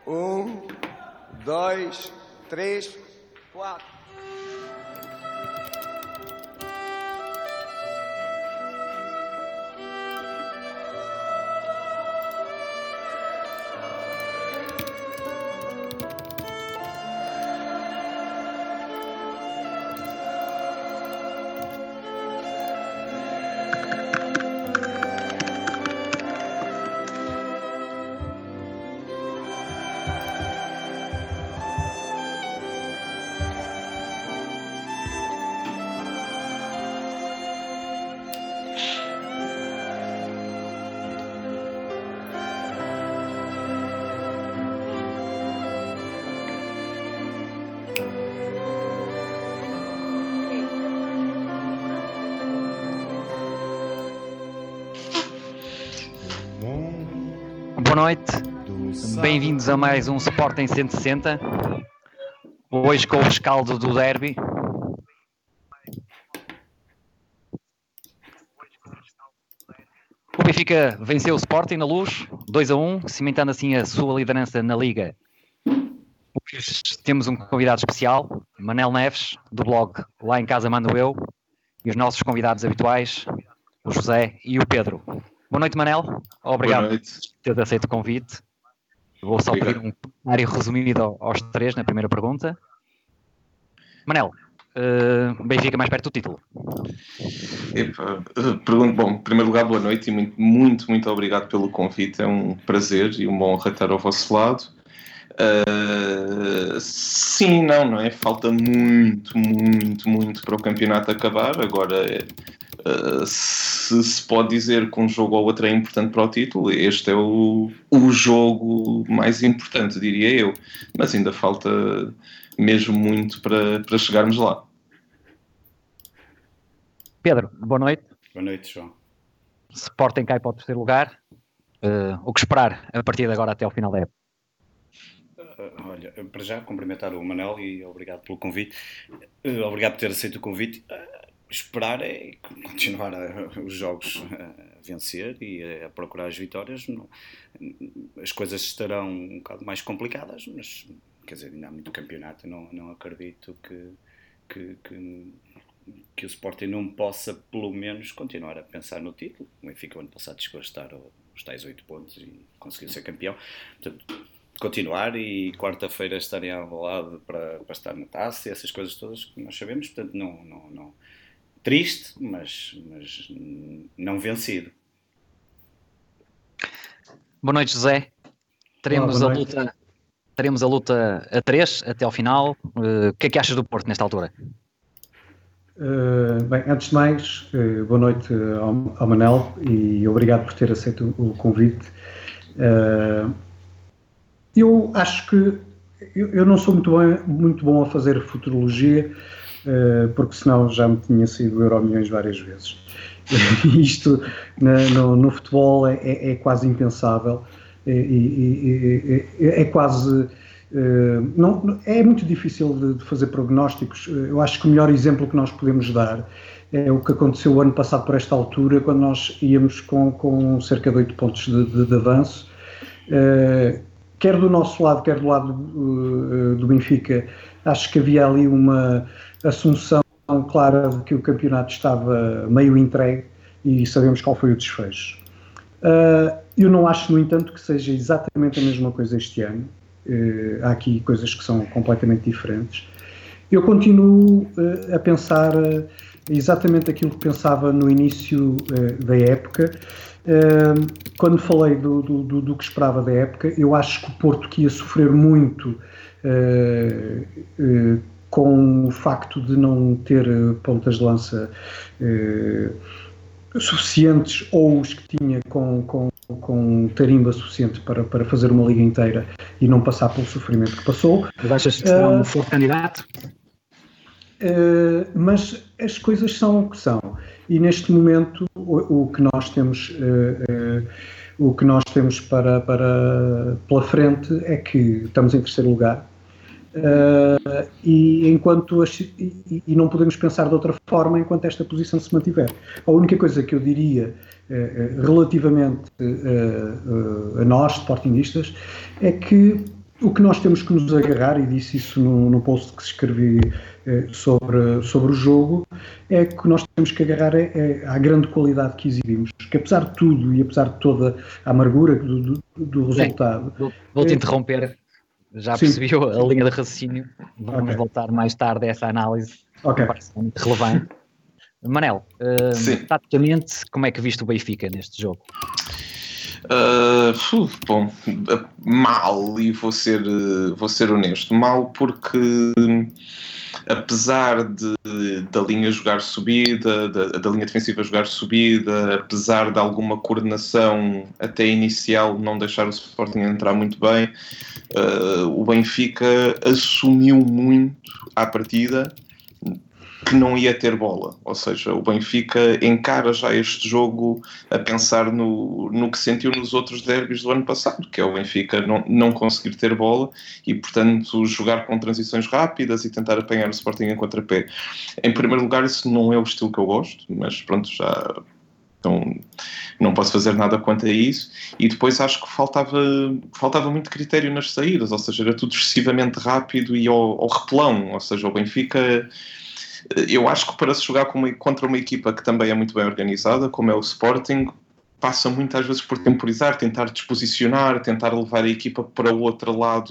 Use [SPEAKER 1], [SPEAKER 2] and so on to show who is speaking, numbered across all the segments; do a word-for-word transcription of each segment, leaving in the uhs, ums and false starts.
[SPEAKER 1] Um, dois, três, quatro.
[SPEAKER 2] Boa noite, bem-vindos a mais um Sporting cento e sessenta, hoje com o rescaldo do derby. O Benfica venceu o Sporting na Luz, dois a um, cimentando assim a sua liderança na Liga. Hoje temos um convidado especial, Manel Neves, do blog Lá em Casa Mando Eu, e os nossos convidados habituais, o José e o Pedro. Boa noite, Manel. Obrigado por ter aceito o convite. Vou só Obrigado. pedir um comentário resumido aos três na primeira pergunta. Manel, uh, Benfica mais perto do título.
[SPEAKER 3] Epa, pergunto, bom, em primeiro lugar, boa noite e muito, muito, muito obrigado pelo convite. É um prazer e uma honra estar ao vosso lado. Uh, sim, não, não é? Falta muito, muito, muito para o campeonato acabar. Agora, uh, se se pode dizer que um jogo ou outro é importante para o título, este é o, o jogo mais importante, diria eu. Mas ainda falta mesmo muito para, para chegarmos lá.
[SPEAKER 2] Pedro, boa noite.
[SPEAKER 4] Boa noite, João.
[SPEAKER 2] Sporting cai para o terceiro lugar. Uh, o que esperar a partir de agora até ao final da época?
[SPEAKER 4] Uh, olha, para já cumprimentar o Manel e obrigado pelo convite. Uh, obrigado por ter aceito o convite. Uh, esperar é continuar a, os jogos a vencer e a, a procurar as vitórias. Não, as coisas estarão um bocado mais complicadas, mas quer dizer, ainda há muito campeonato. Não, não acredito que, que, que, que o Sporting não possa, pelo menos, continuar a pensar no título. O Benfica, o ano passado, chegou a estar aos tais oito pontos e conseguiu ser campeão. Portanto, continuar e quarta-feira estarem ao lado para, para estar na taça e essas coisas todas que nós sabemos, portanto não, não, não. Triste, mas, mas não vencido.
[SPEAKER 2] Boa noite, José. Teremos, Olá, a, noite. Luta, teremos a luta a três até ao final. Uh, o que é que achas do Porto nesta altura?
[SPEAKER 5] Uh, bem, antes de mais, uh, boa noite ao, ao Manel e obrigado por ter aceito o, o convite. Uh, Eu acho que eu, eu não sou muito bom, muito bom a fazer futurologia, uh, porque senão já me tinha saído Euromilhões várias vezes. Isto na, no, no futebol é, é, é quase impensável, é, é, é, é quase... Uh, não, é muito difícil de, de fazer prognósticos. Eu acho que o melhor exemplo que nós podemos dar é o que aconteceu o ano passado por esta altura, quando nós íamos com, com cerca de oito pontos de, de, de avanço. Uh, Quer do nosso lado, quer do lado uh, do Benfica, acho que havia ali uma assunção clara de que o campeonato estava meio entregue e sabemos qual foi o desfecho. Uh, eu não acho, no entanto, que seja exatamente a mesma coisa este ano. Uh, há aqui coisas que são completamente diferentes. Eu continuo uh, a pensar uh, exatamente aquilo que pensava no início uh, da época. Uh, quando falei do, do, do, do que esperava da época, eu acho que o Porto que ia sofrer muito uh, uh, com o facto de não ter uh, pontas de lança uh, suficientes ou os que tinha com, com, com tarimba suficiente para, para fazer uma liga inteira e não passar pelo sofrimento que passou.
[SPEAKER 2] Mas achas que será uh, um forte candidato?
[SPEAKER 5] Uh, mas as coisas são o que são e neste momento o, o que nós temos uh, uh, o que nós temos para, para pela frente é que estamos em terceiro lugar uh, e enquanto as, e, e não podemos pensar de outra forma enquanto esta posição se mantiver. A única coisa que eu diria uh, relativamente uh, uh, a nós, sportinguistas, é que o que nós temos que nos agarrar, e disse isso no, no post que escrevi eh, sobre, sobre o jogo, é que nós temos que agarrar é, é, à grande qualidade que exibimos, que apesar de tudo e apesar de toda a amargura do, do, do resultado...
[SPEAKER 2] Sim, vou-te
[SPEAKER 5] é,
[SPEAKER 2] interromper, já
[SPEAKER 5] sim.
[SPEAKER 2] percebi a linha de raciocínio, vamos
[SPEAKER 5] Okay.
[SPEAKER 2] voltar mais tarde a essa análise,
[SPEAKER 5] Ok.
[SPEAKER 2] parece muito relevante. Manel, uh, taticamente, como é que viste o Benfica neste jogo?
[SPEAKER 3] Uh, uh, bom, mal, e vou ser, vou ser honesto, mal porque apesar de, da linha jogar subida, da, da linha defensiva jogar subida, apesar de alguma coordenação até inicial não deixar o Sporting entrar muito bem, uh, o Benfica assumiu muito à partida que não ia ter bola, ou seja, o Benfica encara já este jogo a pensar no, no que sentiu nos outros derbys do ano passado, que é o Benfica não, não conseguir ter bola e, portanto, jogar com transições rápidas e tentar apanhar o Sporting em contrapé. Em primeiro lugar, isso não é o estilo que eu gosto, mas pronto, já não, não posso fazer nada quanto a isso. E depois acho que faltava, faltava muito critério nas saídas, ou seja, era tudo excessivamente rápido e ao, ao repelão, ou seja, o Benfica... Eu acho que para se jogar com uma, contra uma equipa que também é muito bem organizada, como é o Sporting, passa muitas vezes por temporizar, tentar disposicionar, tentar levar a equipa para o outro lado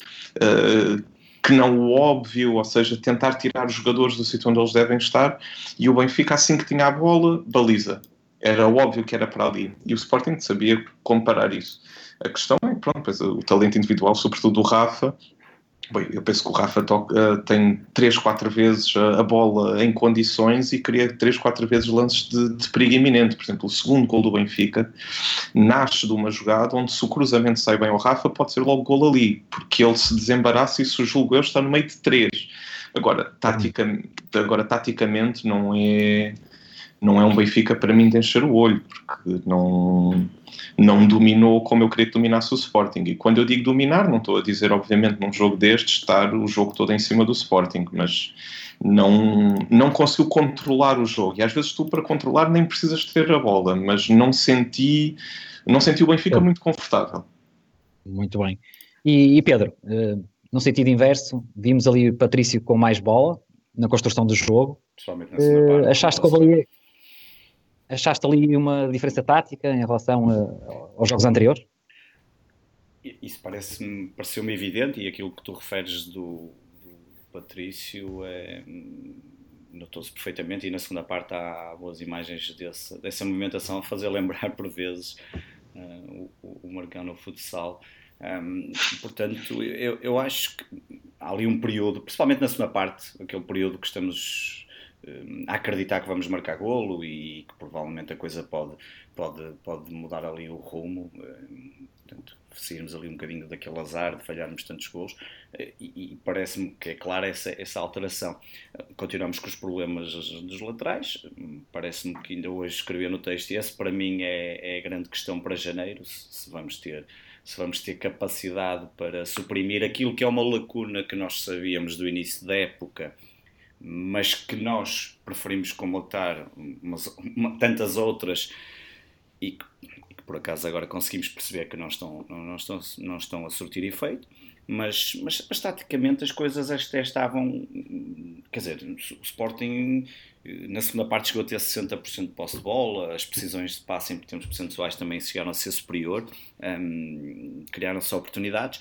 [SPEAKER 3] uh, que não o óbvio, ou seja, tentar tirar os jogadores do sítio onde eles devem estar. E o Benfica, assim que tinha a bola, baliza. Era óbvio que era para ali. E o Sporting sabia comparar isso. A questão é, pronto, pois, o talento individual, sobretudo do Rafa. Bem, eu penso que o Rafa toca, uh, tem três, quatro vezes a, a bola em condições e cria três, quatro vezes lances de, de perigo iminente. Por exemplo, o segundo gol do Benfica nasce de uma jogada onde, se o cruzamento sai bem ao Rafa, pode ser logo gol ali, porque ele se desembaraça e, se o julgo eu, está no meio de três. Agora, tatica, agora taticamente, não é, não é um Benfica para mim de encher o olho, porque não... não dominou como eu queria que dominasse o Sporting. E quando eu digo dominar, não estou a dizer, obviamente, num jogo destes, estar o jogo todo em cima do Sporting, mas não, não conseguiu controlar o jogo. E às vezes tu, para controlar, nem precisas de ter a bola, mas não senti, não senti o Benfica muito confortável.
[SPEAKER 2] Muito bem. E, e Pedro, no sentido inverso, vimos ali Patrício com mais bola na construção do jogo.
[SPEAKER 4] Principalmente na segunda parte.
[SPEAKER 2] Achaste que houve ali... Achaste ali uma diferença tática em relação a, aos jogos anteriores?
[SPEAKER 4] Isso parece-me, pareceu-me evidente, e aquilo que tu referes do, do Patrício é, notou-se perfeitamente, e na segunda parte há boas imagens desse, dessa movimentação a fazer lembrar por vezes uh, o, o Marcão no futsal. Um, portanto, eu, eu acho que há ali um período, principalmente na segunda parte, aquele período que estamos... a acreditar que vamos marcar golo e que provavelmente a coisa pode, pode, pode mudar ali o rumo, portanto, seguirmos ali um bocadinho daquele azar de falharmos tantos golos, e, e parece-me que é clara essa, essa alteração. Continuamos com os problemas dos laterais, parece-me que ainda hoje escrevi no texto, e esse para mim é, é a grande questão para janeiro, se, se vamos ter... se vamos ter capacidade para suprimir aquilo que é uma lacuna que nós sabíamos do início da época, mas que nós preferimos combatar umas, uma, tantas outras e que, e que por acaso agora conseguimos perceber que não estão, não, não estão, não estão a surtir efeito, mas, mas, mas taticamente as coisas até estavam, quer dizer, o Sporting na segunda parte chegou a ter sessenta por cento de posse de bola, as precisões de passe em termos percentuais também chegaram a ser superior, um, criaram-se oportunidades.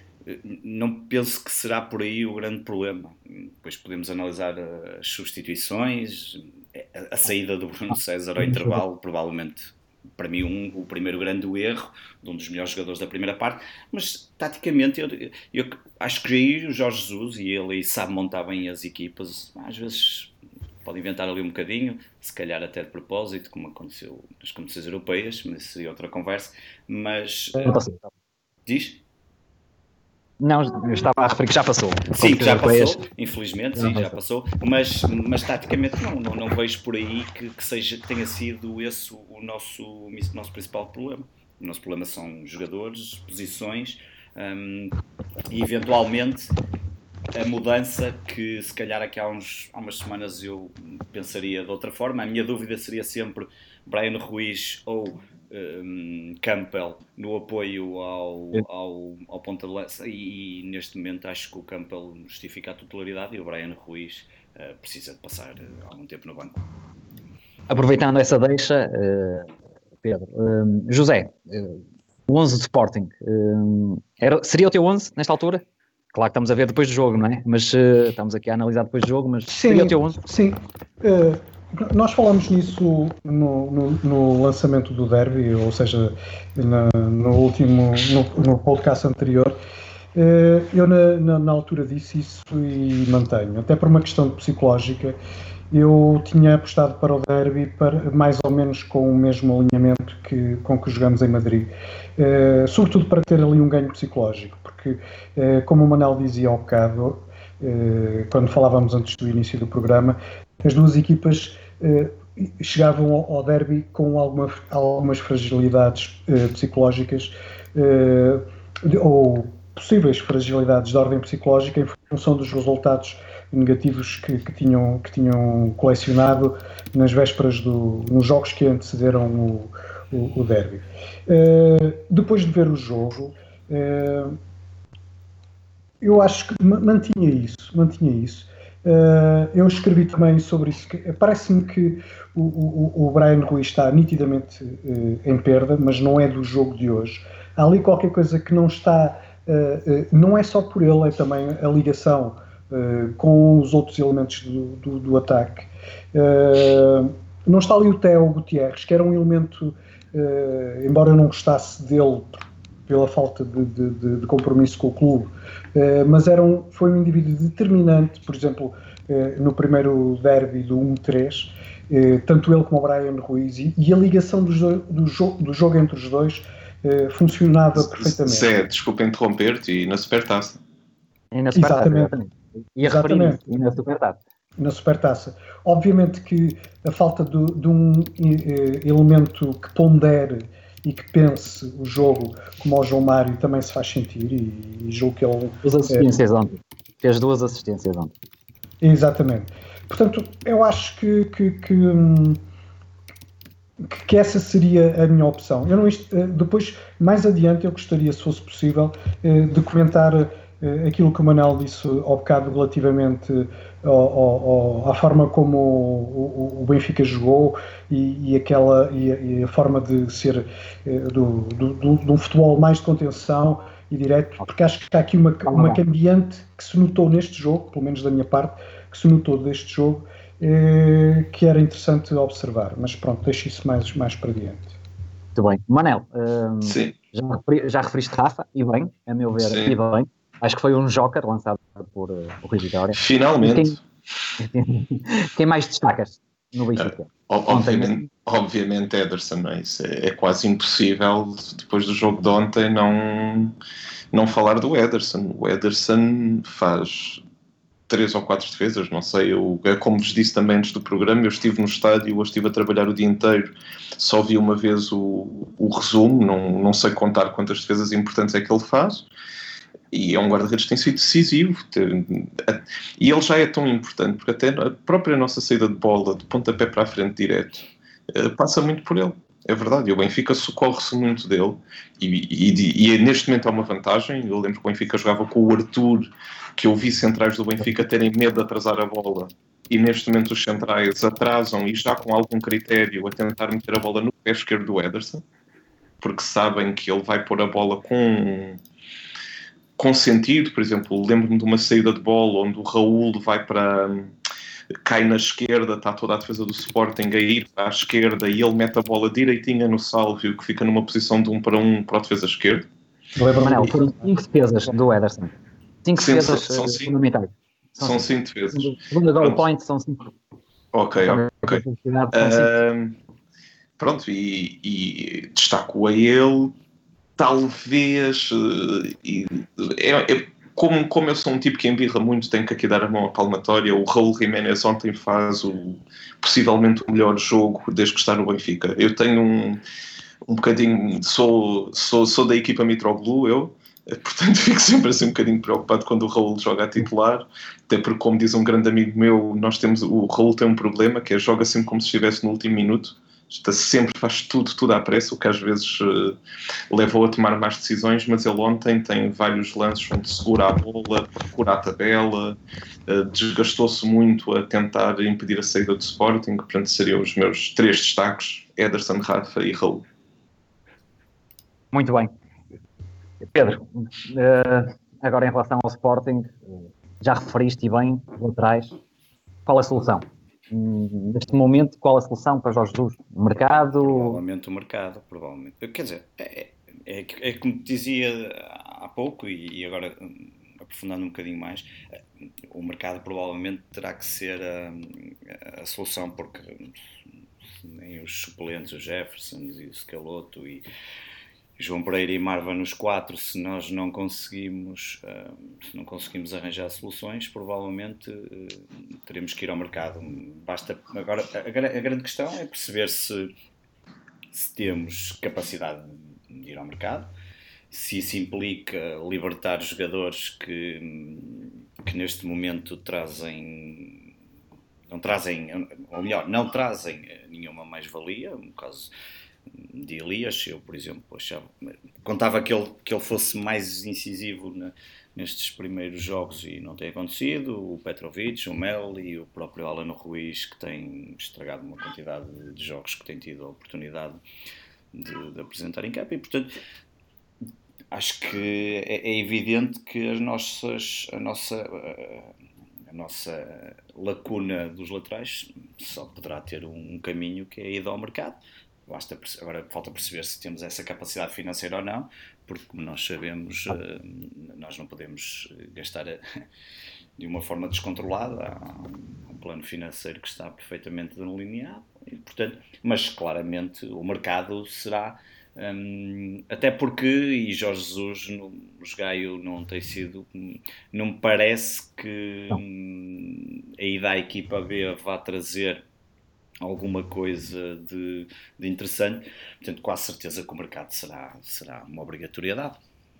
[SPEAKER 4] Não penso que será por aí o grande problema. Depois podemos analisar as substituições, a saída do Bruno César ao intervalo, provavelmente para mim um, o primeiro grande erro de um dos melhores jogadores da primeira parte, mas taticamente eu, eu acho que aí o Jorge Jesus, e ele aí sabe montar bem as equipas, às vezes pode inventar ali um bocadinho, se calhar até de propósito, como aconteceu nas competições europeias, mas isso seria outra conversa, mas... Diz?
[SPEAKER 2] Não, eu estava a referir que já passou.
[SPEAKER 4] Sim, já passou, infelizmente, sim, já passou, mas, mas taticamente não, não, não vejo por aí que, que, seja, que tenha sido esse o nosso, o nosso principal problema. O nosso problema são jogadores, posições um, e eventualmente a mudança que se calhar aqui há, uns, há umas semanas eu pensaria de outra forma. A minha dúvida seria sempre Brian Ruiz ou um, Campbell no apoio ao, ao, ao ponta de lança e, e neste momento acho que o Campbell justifica a totalidade e o Brian Ruiz uh, precisa de passar uh, algum tempo no banco.
[SPEAKER 2] Aproveitando essa deixa, uh, Pedro, uh, José, uh, o onze de Sporting, uh, era, seria o teu onze nesta altura? Claro que estamos a ver depois do jogo, não é? Mas uh, estamos aqui a analisar depois do jogo, mas
[SPEAKER 5] sim,
[SPEAKER 2] seria o teu onze?
[SPEAKER 5] Sim, uh, nós falamos nisso no, no, no lançamento do derby, ou seja, na, no último, no, no podcast anterior. Uh, eu na, na, na altura disse isso e mantenho, até por uma questão psicológica. Eu tinha apostado para o derby para, mais ou menos com o mesmo alinhamento que, com que jogamos em Madrid, uh, sobretudo para ter ali um ganho psicológico, porque, uh, como o Manel dizia ao bocado, uh, quando falávamos antes do início do programa, as duas equipas uh, chegavam ao, ao derby com alguma, algumas fragilidades uh, psicológicas, uh, ou possíveis fragilidades de ordem psicológica em função dos resultados negativos que, que, tinham, que tinham colecionado nas vésperas do, nos jogos que antecederam o, o, o derby. Uh, depois de ver o jogo, uh, eu acho que mantinha isso, mantinha isso. Uh, eu escrevi também sobre isso. Parece-me que o, o, o Brian Ruiz está nitidamente uh, em perda, mas não é do jogo de hoje. Há ali qualquer coisa que não está, uh, uh, não é só por ele, é também a ligação Uh, com os outros elementos do, do, do ataque. Uh, não está ali o Theo Gutierrez, que era um elemento, uh, embora eu não gostasse dele pela falta de, de, de, de compromisso com o clube, uh, mas era um, foi um indivíduo determinante, por exemplo, uh, no primeiro derby do um três, uh, tanto ele como o Brian Ruiz, e, e a ligação dos do, do, jo, do jogo entre os dois uh, funcionava perfeitamente.
[SPEAKER 3] Zé, desculpa interromper-te, e na Supertaça.
[SPEAKER 2] E na Supertaça,
[SPEAKER 5] exatamente.
[SPEAKER 2] E a referir e na Supertaça.
[SPEAKER 5] Na Supertaça. Obviamente que a falta de, de um eh, elemento que pondere e que pense o jogo, como o João Mário, também se faz sentir, e, e julgo que ele...
[SPEAKER 2] Duas assistências é, ontem. Fez duas assistências ontem.
[SPEAKER 5] Exatamente. Portanto, eu acho que, que, que, que essa seria a minha opção. Eu não, depois, mais adiante, eu gostaria, se fosse possível, de comentar aquilo que o Manel disse ao bocado relativamente ao, ao, à forma como o, o, o Benfica jogou e, e, aquela, e, a, e a forma de ser do, do, do, de um futebol mais de contenção e direto, porque acho que está aqui uma, uma cambiante que se notou neste jogo, pelo menos da minha parte, que se notou deste jogo, eh, que era interessante observar, mas pronto, deixo isso mais, mais para diante.
[SPEAKER 2] Muito bem. Manel, hum,
[SPEAKER 3] Sim.
[SPEAKER 2] Já, referi, já referiste Rafa, e bem, a meu ver,
[SPEAKER 3] Sim.
[SPEAKER 2] e bem. Acho que foi um joker lançado por uh, o Rui Vitória.
[SPEAKER 3] Finalmente.
[SPEAKER 2] Quem, quem mais destacas no Benfica?
[SPEAKER 3] Uh, obviamente, obviamente Ederson, não é? Isso é, é quase impossível, depois do jogo de ontem, não, não falar do Ederson. O Ederson faz três ou quatro defesas, não sei. Eu, como vos disse também antes do programa, eu estive no estádio, eu estive a trabalhar o dia inteiro, só vi uma vez o, o resumo, não, não sei contar quantas defesas importantes é que ele faz. E é um guarda-redes que tem sido decisivo. E ele já é tão importante, porque até a própria nossa saída de bola, de pontapé para a frente direto, passa muito por ele. É verdade. E o Benfica socorre-se muito dele. E, e, e neste momento há uma vantagem. Eu lembro que o Benfica jogava com o Arthur, que eu vi centrais do Benfica terem medo de atrasar a bola. E neste momento os centrais atrasam e já com algum critério a tentar meter a bola no pé esquerdo do Ederson, porque sabem que ele vai pôr a bola com... com sentido. Por exemplo, lembro-me de uma saída de bola onde o Raul vai para... cai na esquerda, está toda a defesa do Sporting a ir para a esquerda e ele mete a bola direitinha no Sálvio, que fica numa posição de um para um para a defesa esquerda.
[SPEAKER 2] Manel, foram cinco defesas do Ederson. Cinco
[SPEAKER 3] Sim,
[SPEAKER 2] defesas
[SPEAKER 3] são, são
[SPEAKER 2] fundamentais.
[SPEAKER 3] São, são cinco defesas.
[SPEAKER 2] Segundo goal point são cinco.
[SPEAKER 3] Ok, ok.
[SPEAKER 2] Uh,
[SPEAKER 3] pronto, e, e destaco a ele... Talvez, e, é, é, como, como eu sou um tipo que embirra muito, tenho que aqui dar a mão à palmatória. O Raul Jiménez ontem faz o, possivelmente o melhor jogo desde que está no Benfica. Eu tenho um, um bocadinho, sou, sou, sou da equipa Mitroglou, eu, portanto fico sempre assim um bocadinho preocupado quando o Raul joga a titular, até porque, como diz um grande amigo meu, nós temos, o Raul tem um problema, que é joga sempre como se estivesse no último minuto. Está sempre, faz tudo, tudo à pressa, o que às vezes uh, leva-o a tomar más decisões, mas ele ontem tem vários lances onde segura a bola, procura a tabela, uh, desgastou-se muito a tentar impedir a saída do Sporting, portanto seriam os meus três destaques, Ederson, Rafa e Raul.
[SPEAKER 2] Muito bem. Pedro, uh, agora em relação ao Sporting, já referiste bem, laterais, qual a solução? Neste momento, qual a solução para Jorge Jesus? O mercado?
[SPEAKER 4] Provavelmente o mercado, provavelmente. Quer dizer, é, é, é como te dizia há pouco e agora aprofundando um bocadinho mais, o mercado provavelmente terá que ser a, a solução, porque nem os suplentes, o Jefferson e o Schelotto e João Pereira e Marva nos quatro, se nós não conseguimos, uh, se não conseguimos arranjar soluções, provavelmente uh, teremos que ir ao mercado. Basta, agora, a, a grande questão é perceber se, se temos capacidade de ir ao mercado, se isso implica libertar jogadores que, que neste momento trazem, não trazem, ou melhor, não trazem nenhuma mais-valia, no caso de Elias. Eu, por exemplo, achava, contava que ele, que ele fosse mais incisivo na, nestes primeiros jogos e não tem acontecido. O Petrovic, o Mel e o próprio Alan Ruiz, que tem estragado uma quantidade de jogos que tem tido a oportunidade de, de apresentar em campo, e portanto acho que é, é evidente que as nossas, a nossa a nossa lacuna dos laterais só poderá ter um caminho, que é a ida ao mercado. Basta, agora falta perceber se temos essa capacidade financeira ou não, porque como nós sabemos, nós não podemos gastar de uma forma descontrolada. Há um plano financeiro que está perfeitamente delineado, e, portanto, mas claramente o mercado será, hum, até porque, e Jorge Jesus, no, o Gaio não tem sido, não me parece que hum, a ida à equipa B vá trazer alguma coisa de, de interessante, portanto, quase certeza que o mercado será, será uma obrigatoriedade.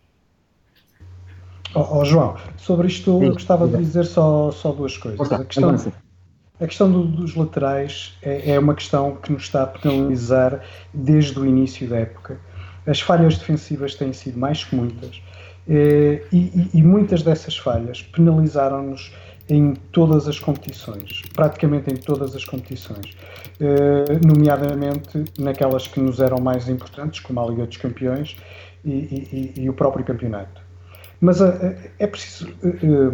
[SPEAKER 5] Oh, oh, João, sobre isto
[SPEAKER 2] Sim,
[SPEAKER 5] eu gostava
[SPEAKER 2] sim.
[SPEAKER 5] de dizer só, só duas coisas. A questão, a questão do, dos laterais é, é uma questão que nos está a penalizar desde o início da época. As falhas defensivas têm sido mais que muitas, e, e, e muitas dessas falhas penalizaram-nos em todas as competições, praticamente em todas as competições, eh, nomeadamente naquelas que nos eram mais importantes, como a Liga dos Campeões e, e, e o próprio campeonato. Mas eh, é preciso... Eh,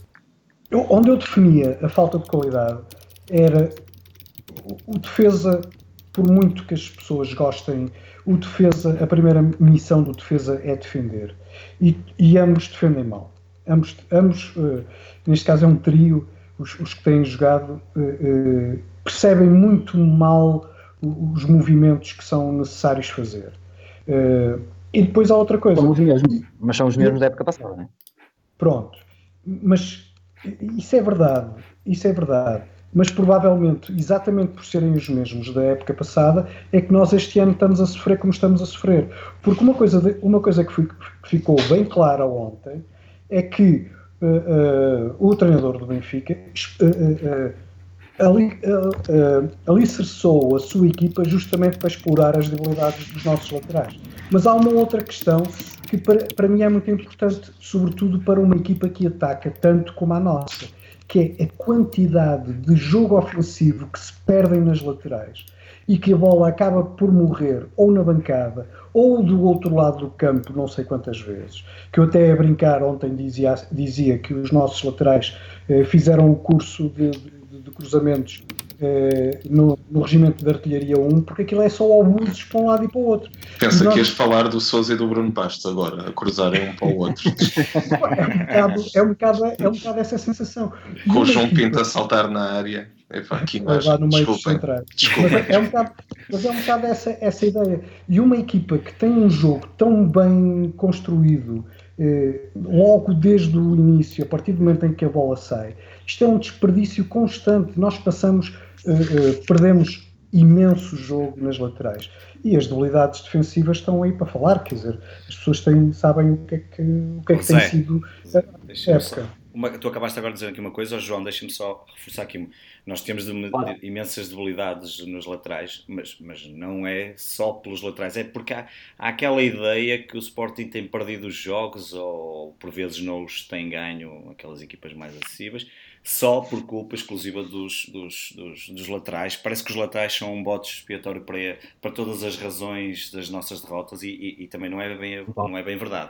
[SPEAKER 5] eu, onde eu definia a falta de qualidade era o, o defesa, por muito que as pessoas gostem, o defesa, a primeira missão do defesa é defender, e, e ambos defendem mal. Ambos, ambos uh, neste caso é um trio, os, os que têm jogado uh, uh, percebem muito mal os movimentos que são necessários fazer. Uh, e depois há outra coisa.
[SPEAKER 2] São os mesmos, mas são os mesmos da época passada, não é?
[SPEAKER 5] Pronto, mas isso é verdade, isso é verdade, mas provavelmente, exatamente por serem os mesmos da época passada, é que nós este ano estamos a sofrer como estamos a sofrer. Porque uma coisa, de, uma coisa que, foi, que ficou bem clara ontem é que uh, uh, o treinador do Benfica uh, uh, ali, uh, uh, alicerçou a sua equipa justamente para explorar as debilidades dos nossos laterais. Mas há uma outra questão que para, para mim é muito importante, sobretudo para uma equipa que ataca tanto como a nossa, que é a quantidade de jogo ofensivo que se perdem nas laterais e que a bola acaba por morrer ou na bancada ou do outro lado do campo não sei quantas vezes, que eu até a brincar ontem dizia, dizia que os nossos laterais eh, fizeram o curso de, de, de cruzamentos eh, no, no regimento de artilharia um, porque aquilo é só obusos para um lado e para o outro.
[SPEAKER 3] Pensa
[SPEAKER 5] nós...
[SPEAKER 3] que ias falar do Sousa e do Bruno Bastos agora, a cruzarem um para o outro.
[SPEAKER 5] é, um bocado, é, um bocado, é um bocado essa sensação.
[SPEAKER 3] Com o João Pinto a saltar na área. Epá, que imagem.
[SPEAKER 5] Lá no meio dos
[SPEAKER 3] Desculpem.
[SPEAKER 5] centrais.
[SPEAKER 3] Desculpem.
[SPEAKER 5] Mas é um bocado, mas é um bocado essa, essa ideia. E uma equipa que tem um jogo tão bem construído, eh, logo desde o início, a partir do momento em que a bola sai, isto é um desperdício constante. Nós passamos, eh, eh, perdemos imenso jogo nas laterais. E as debilidades defensivas estão aí para falar, quer dizer, as pessoas têm, sabem o que é que, o que, é que tem
[SPEAKER 4] Zé,
[SPEAKER 5] sido
[SPEAKER 4] Zé,
[SPEAKER 5] a época.
[SPEAKER 4] uma, tu acabaste agora de dizer aqui uma coisa, oh, João, deixa-me só reforçar aqui. Nós temos de, de, imensas debilidades nos laterais, mas, mas não é só pelos laterais, é porque há, há aquela ideia que o Sporting tem perdido os jogos ou por vezes não os tem ganho aquelas equipas mais acessíveis, só por culpa exclusiva dos, dos, dos, dos laterais. Parece que os laterais são um bote expiatório para, para todas as razões das nossas derrotas e, e, e também não é bem, não é bem verdade.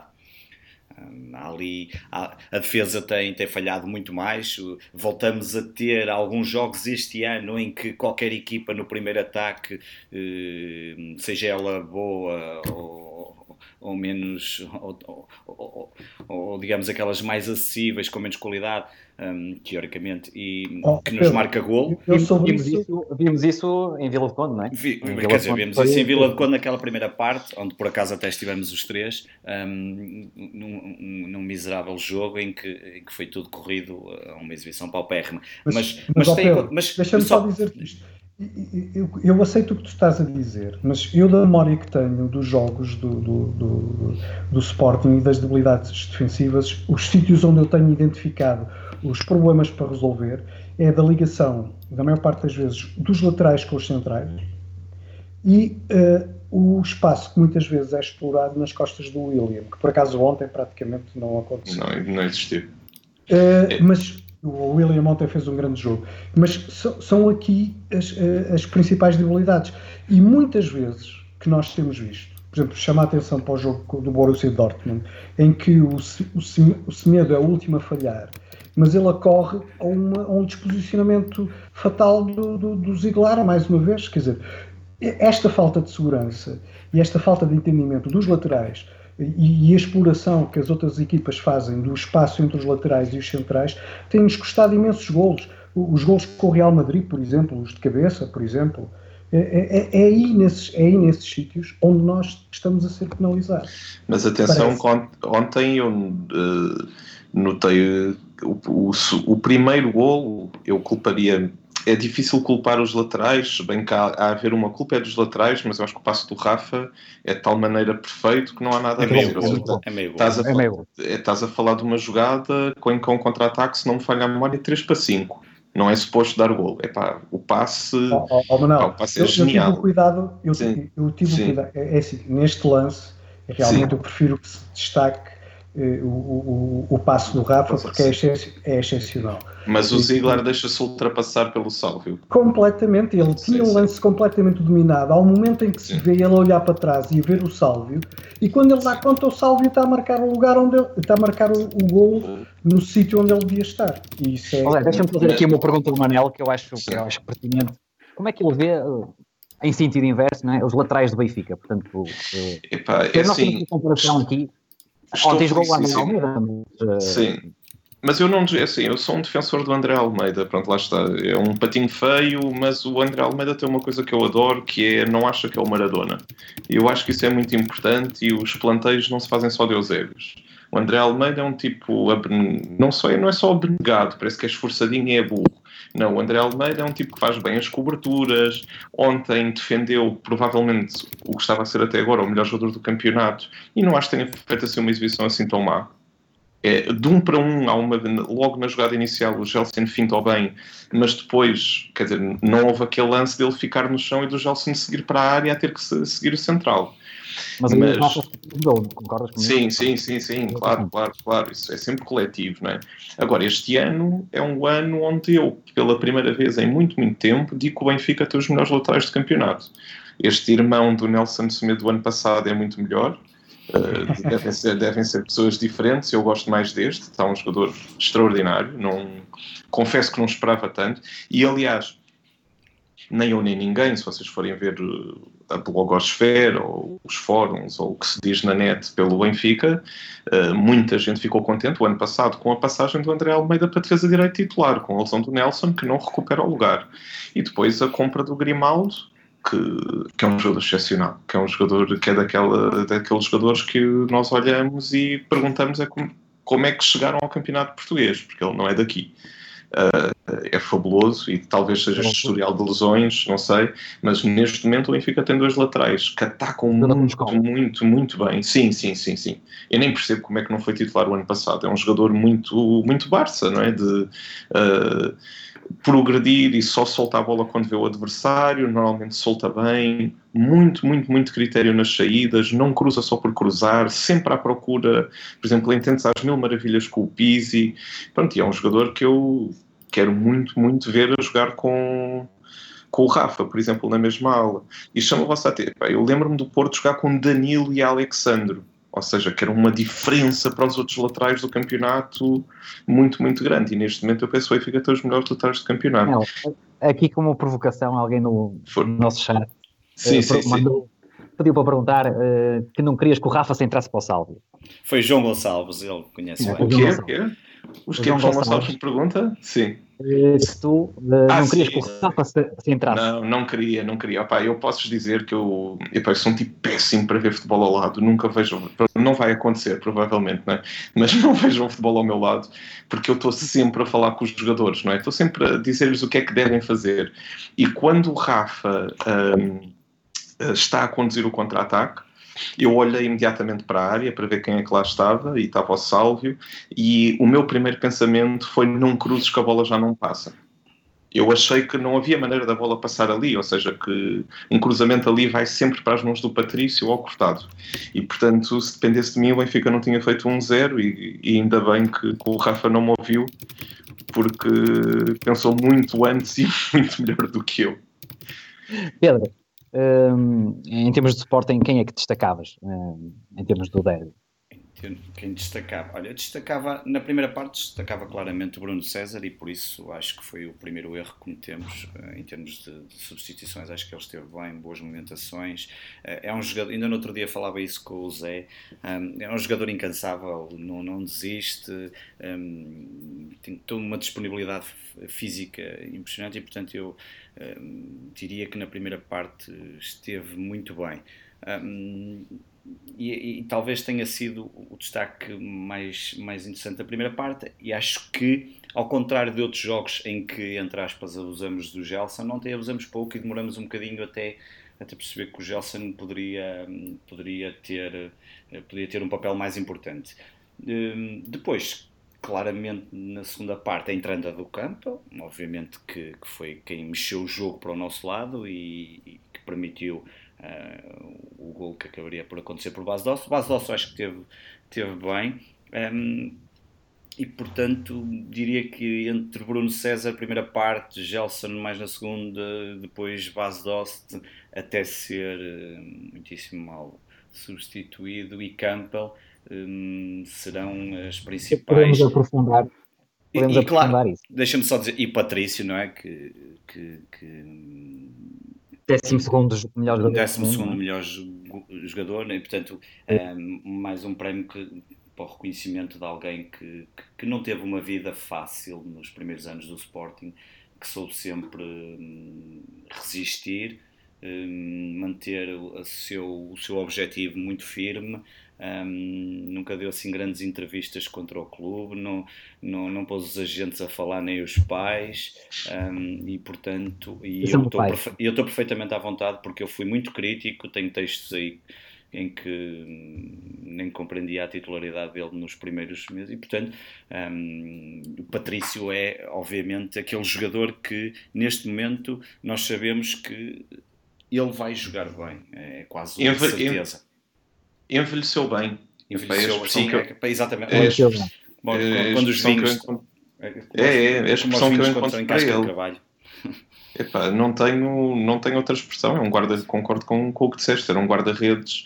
[SPEAKER 4] Ali, a, a defesa tem, tem falhado muito mais. Voltamos a ter alguns jogos este ano em que qualquer equipa no primeiro ataque, eh, seja ela boa ou, ou menos, ou, ou, ou, ou digamos aquelas mais acessíveis, com menos qualidade, um, teoricamente, e
[SPEAKER 5] oh,
[SPEAKER 4] que nos Pedro, marca gol.
[SPEAKER 5] Eu sobre
[SPEAKER 2] vimos,
[SPEAKER 5] isso...
[SPEAKER 2] isso, vimos isso em Vila de Conde, não é?
[SPEAKER 4] Vi, quer dizer, vimos isso em Vila de Conde naquela primeira parte, onde por acaso até estivemos os três, um, num, num miserável jogo em que, em que foi tudo corrido a uma exibição paupérrima. Mas, mas, mas, mas, tem,
[SPEAKER 5] Pedro,
[SPEAKER 4] mas
[SPEAKER 5] deixa-me só, só dizer-te isto. Eu, eu aceito o que tu estás a dizer, mas eu, da memória que tenho dos jogos do, do, do, do Sporting e das debilidades defensivas, os sítios onde eu tenho identificado os problemas para resolver é da ligação, da maior parte das vezes, dos laterais com os centrais e uh, o espaço que muitas vezes é explorado nas costas do William, que por acaso ontem praticamente não aconteceu.
[SPEAKER 3] Não, não existiu.
[SPEAKER 5] Uh, é. Mas o William ontem fez um grande jogo, mas so, são aqui as, as principais debilidades e muitas vezes que nós temos visto, por exemplo, chama a atenção para o jogo do Borussia Dortmund, em que o, o, o Semedo é o último a falhar, mas ele ocorre a, uma, a um desposicionamento fatal do, do, do Ziegler, mais uma vez. Quer dizer, esta falta de segurança e esta falta de entendimento dos laterais e, e a exploração que as outras equipas fazem do espaço entre os laterais e os centrais tem-nos custado imensos golos. Os golos com o Real Madrid, por exemplo, os de cabeça, por exemplo, é, é, é, aí, nesses, é aí nesses sítios onde nós estamos a ser penalizados.
[SPEAKER 3] Mas atenção, Parece. ontem eu uh, notei o, o, o primeiro golo, eu culparia. É difícil culpar os laterais, bem que há, há a haver uma culpa é dos laterais, mas eu acho que o passo do Rafa é de tal maneira perfeito que não há nada a dizer.
[SPEAKER 4] É meio
[SPEAKER 3] estás, a, é estás a falar de uma jogada com, com um contra-ataque, se não me falha a memória, três para cinco. Não é suposto dar golo. É pá, o passe,
[SPEAKER 5] oh, oh, oh, Manuel,
[SPEAKER 3] pá, o passe é
[SPEAKER 5] eu,
[SPEAKER 3] genial.
[SPEAKER 5] Eu tive o cuidado, eu, Sim. eu tive Sim. o cuidado, é, é assim, neste lance, realmente Sim. eu prefiro que se destaque O, o, o passo do Rafa, porque é, excep é excepcional.
[SPEAKER 3] Mas o Ziegler deixa-se ultrapassar pelo Sálvio.
[SPEAKER 5] Completamente, ele sim, tinha um lance sim. completamente dominado. Há um momento em que se sim. vê ele olhar para trás e ver o Sálvio, e quando ele dá conta, o Sálvio está a marcar o lugar onde ele, está a marcar o, o gol no sítio onde ele devia estar. E isso é...
[SPEAKER 2] Olha, deixa-me fazer aqui uma pergunta do Manel que eu acho, que eu acho pertinente. Como é que ele vê, em sentido inverso, né, os laterais do Benfica? Portanto,
[SPEAKER 3] Epá, é
[SPEAKER 2] nós
[SPEAKER 3] assim,
[SPEAKER 2] temos uma comparação aqui. Ontem jogou o André Almeida. Mas,
[SPEAKER 3] sim, mas eu não assim, eu sou um defensor do André Almeida, pronto, lá está, é um patinho feio, mas o André Almeida tem uma coisa que eu adoro, que é, não acha que é o Maradona, e eu acho que isso é muito importante, e os planteios não se fazem só de eusébio. O André Almeida é um tipo, não, só, não é só abnegado, parece que é esforçadinho e é burro. Não, o André Almeida é um tipo que faz bem as coberturas. Ontem defendeu provavelmente o que estava a ser até agora o melhor jogador do campeonato, e não acho que tenha feito assim uma exibição assim tão má. É, de um para um, há uma, logo na jogada inicial o Gelson fintou bem, mas depois, quer dizer, não houve aquele lance dele ficar no chão e do Gelson seguir para a área a ter que seguir o central.
[SPEAKER 2] Mas, mas... Não, concordas comigo?
[SPEAKER 3] Sim, sim, sim, sim, claro, claro, claro, isso é sempre coletivo, não é? Agora, este ano é um ano onde eu, pela primeira vez em muito, muito tempo, digo que o Benfica tem os melhores laterais do campeonato. Este irmão do Nelson Semedo do ano passado é muito melhor, uh, devem, ser, devem ser pessoas diferentes, eu gosto mais deste, está um jogador extraordinário, não, confesso que não esperava tanto, e aliás, nem eu nem ninguém, se vocês forem ver a blogosfera ou os fóruns ou o que se diz na net pelo Benfica, muita gente ficou contente o ano passado com a passagem do André Almeida para a defesa de direito titular, com a lesão do Nelson, que não recupera o lugar. E depois a compra do Grimaldo, que, que é um jogador excepcional, que é um jogador que é daquela, daqueles jogadores que nós olhamos e perguntamos é como, como é que chegaram ao campeonato português, porque ele não é daqui. uh, é fabuloso e talvez seja este historial de lesões, não sei, mas neste momento o Benfica tem dois laterais que atacam muito, muito, muito bem. Sim, sim, sim, sim. Eu nem percebo como é que não foi titular o ano passado. É um jogador muito, muito Barça, não é? De uh, progredir e só soltar a bola quando vê o adversário, normalmente solta bem, muito, muito, muito critério nas saídas, não cruza só por cruzar, sempre à procura, por exemplo, entende-se às mil maravilhas com o Pizzi. Pronto, e é um jogador que eu quero muito, muito ver a jogar com, com o Rafa, por exemplo, na mesma ala. E chama-se a ter, eu lembro-me do Porto jogar com Danilo e Alexandro, ou seja, que era uma diferença para os outros laterais do campeonato muito, muito grande. E neste momento eu penso que o Benfica tem os melhores laterais do campeonato.
[SPEAKER 2] Não, aqui como provocação, alguém no, no nosso chat
[SPEAKER 3] sim,
[SPEAKER 2] uh,
[SPEAKER 3] sim,
[SPEAKER 2] mandou, sim. pediu para perguntar uh, que não querias que o Rafa se entrasse para o Sálvio.
[SPEAKER 4] Foi João Gonçalves, ele conhece
[SPEAKER 3] é,
[SPEAKER 4] bem.
[SPEAKER 3] O quê? O quê? Os que João Gonçalves me pergunta? Sim.
[SPEAKER 2] Se tu uh,
[SPEAKER 3] ah,
[SPEAKER 2] não
[SPEAKER 3] sim,
[SPEAKER 2] querias que o Rafa se, se entrasse.
[SPEAKER 3] Não, não queria, não queria. Opa, eu posso dizer que eu, eu sou um tipo péssimo para ver futebol ao lado. Nunca vejo, não vai acontecer, provavelmente, não é? Mas não vejo um futebol ao meu lado, porque eu estou sempre a falar com os jogadores, não é? Estou sempre a dizer-lhes o que é que devem fazer. E quando o Rafa um, está a conduzir o contra-ataque, eu olhei imediatamente para a área para ver quem é que lá estava, e estava o Sálvio, e o meu primeiro pensamento foi: não cruzes que a bola já não passa. Eu achei que não havia maneira da bola passar ali, ou seja, que um cruzamento ali vai sempre para as mãos do Patrício ou cortado. E, portanto, se dependesse de mim, o Benfica não tinha feito um zero, e, e ainda bem que, que o Rafa não me ouviu, porque pensou muito antes e muito melhor do que eu.
[SPEAKER 2] Pedro, um, em termos de Sporting, quem é que destacavas um, em termos do derby?
[SPEAKER 4] Quem destacava? Olha, destacava, na primeira parte destacava claramente o Bruno César, e por isso acho que foi o primeiro erro que cometemos em termos de, de substituições. Acho que ele esteve bem, boas movimentações. É um jogador, ainda no outro dia falava isso com o Zé, é um jogador incansável, não, não desiste, um, tem toda uma disponibilidade física impressionante, e portanto eu um, diria que na primeira parte esteve muito bem. Um, E, e talvez tenha sido o destaque mais, mais interessante da primeira parte, e acho que, ao contrário de outros jogos em que, entre aspas, abusamos do Gelson, não tem abusamos pouco e demoramos um bocadinho até, até perceber que o Gelson poderia, poderia, ter, poderia ter um papel mais importante. Depois, claramente, na segunda parte, a entrada do campo, obviamente que, que foi quem mexeu o jogo para o nosso lado e, e que permitiu Uh, o gol que acabaria por acontecer por Bas Dosso. Bas Dosso acho que teve, teve bem, um, e portanto diria que entre Bruno César primeira parte, Gelson mais na segunda, depois Bas Dosso, até ser uh, muitíssimo mal substituído, e Campbell um, serão as principais.
[SPEAKER 2] Podemos aprofundar, podemos
[SPEAKER 4] e, e
[SPEAKER 2] aprofundar
[SPEAKER 4] claro,
[SPEAKER 2] isso.
[SPEAKER 4] Deixa-me só dizer, e Patrício, não é? Que, que, que
[SPEAKER 2] décimo segundo melhor jogador.
[SPEAKER 4] décimo segundo melhor jogador, né? E, portanto, um, mais um prémio que, para o reconhecimento de alguém que, que, que não teve uma vida fácil nos primeiros anos do Sporting, que soube sempre um, resistir, um, manter o seu, o seu objetivo muito firme. Um, nunca deu assim grandes entrevistas contra o clube, não, não, não pôs os agentes a falar, nem os pais, um, e portanto e eu estou perfe- perfeitamente à vontade, porque eu fui muito crítico, tenho textos aí em que nem compreendia a titularidade dele nos primeiros meses, e portanto um, o Patrício é obviamente aquele jogador que neste momento nós sabemos que ele vai jogar bem, é quase uma
[SPEAKER 3] Enver-
[SPEAKER 4] certeza.
[SPEAKER 3] Envelheceu bem.
[SPEAKER 4] Envelheceu, sim, eu, é, exatamente.
[SPEAKER 3] É,
[SPEAKER 4] Bom, é, quando os vinhos...
[SPEAKER 3] É, é, é a expressão que eu encontro para ele. Epá, não tenho, não tenho outra expressão, é um guarda, concordo com, com o que disseste, era um guarda-redes,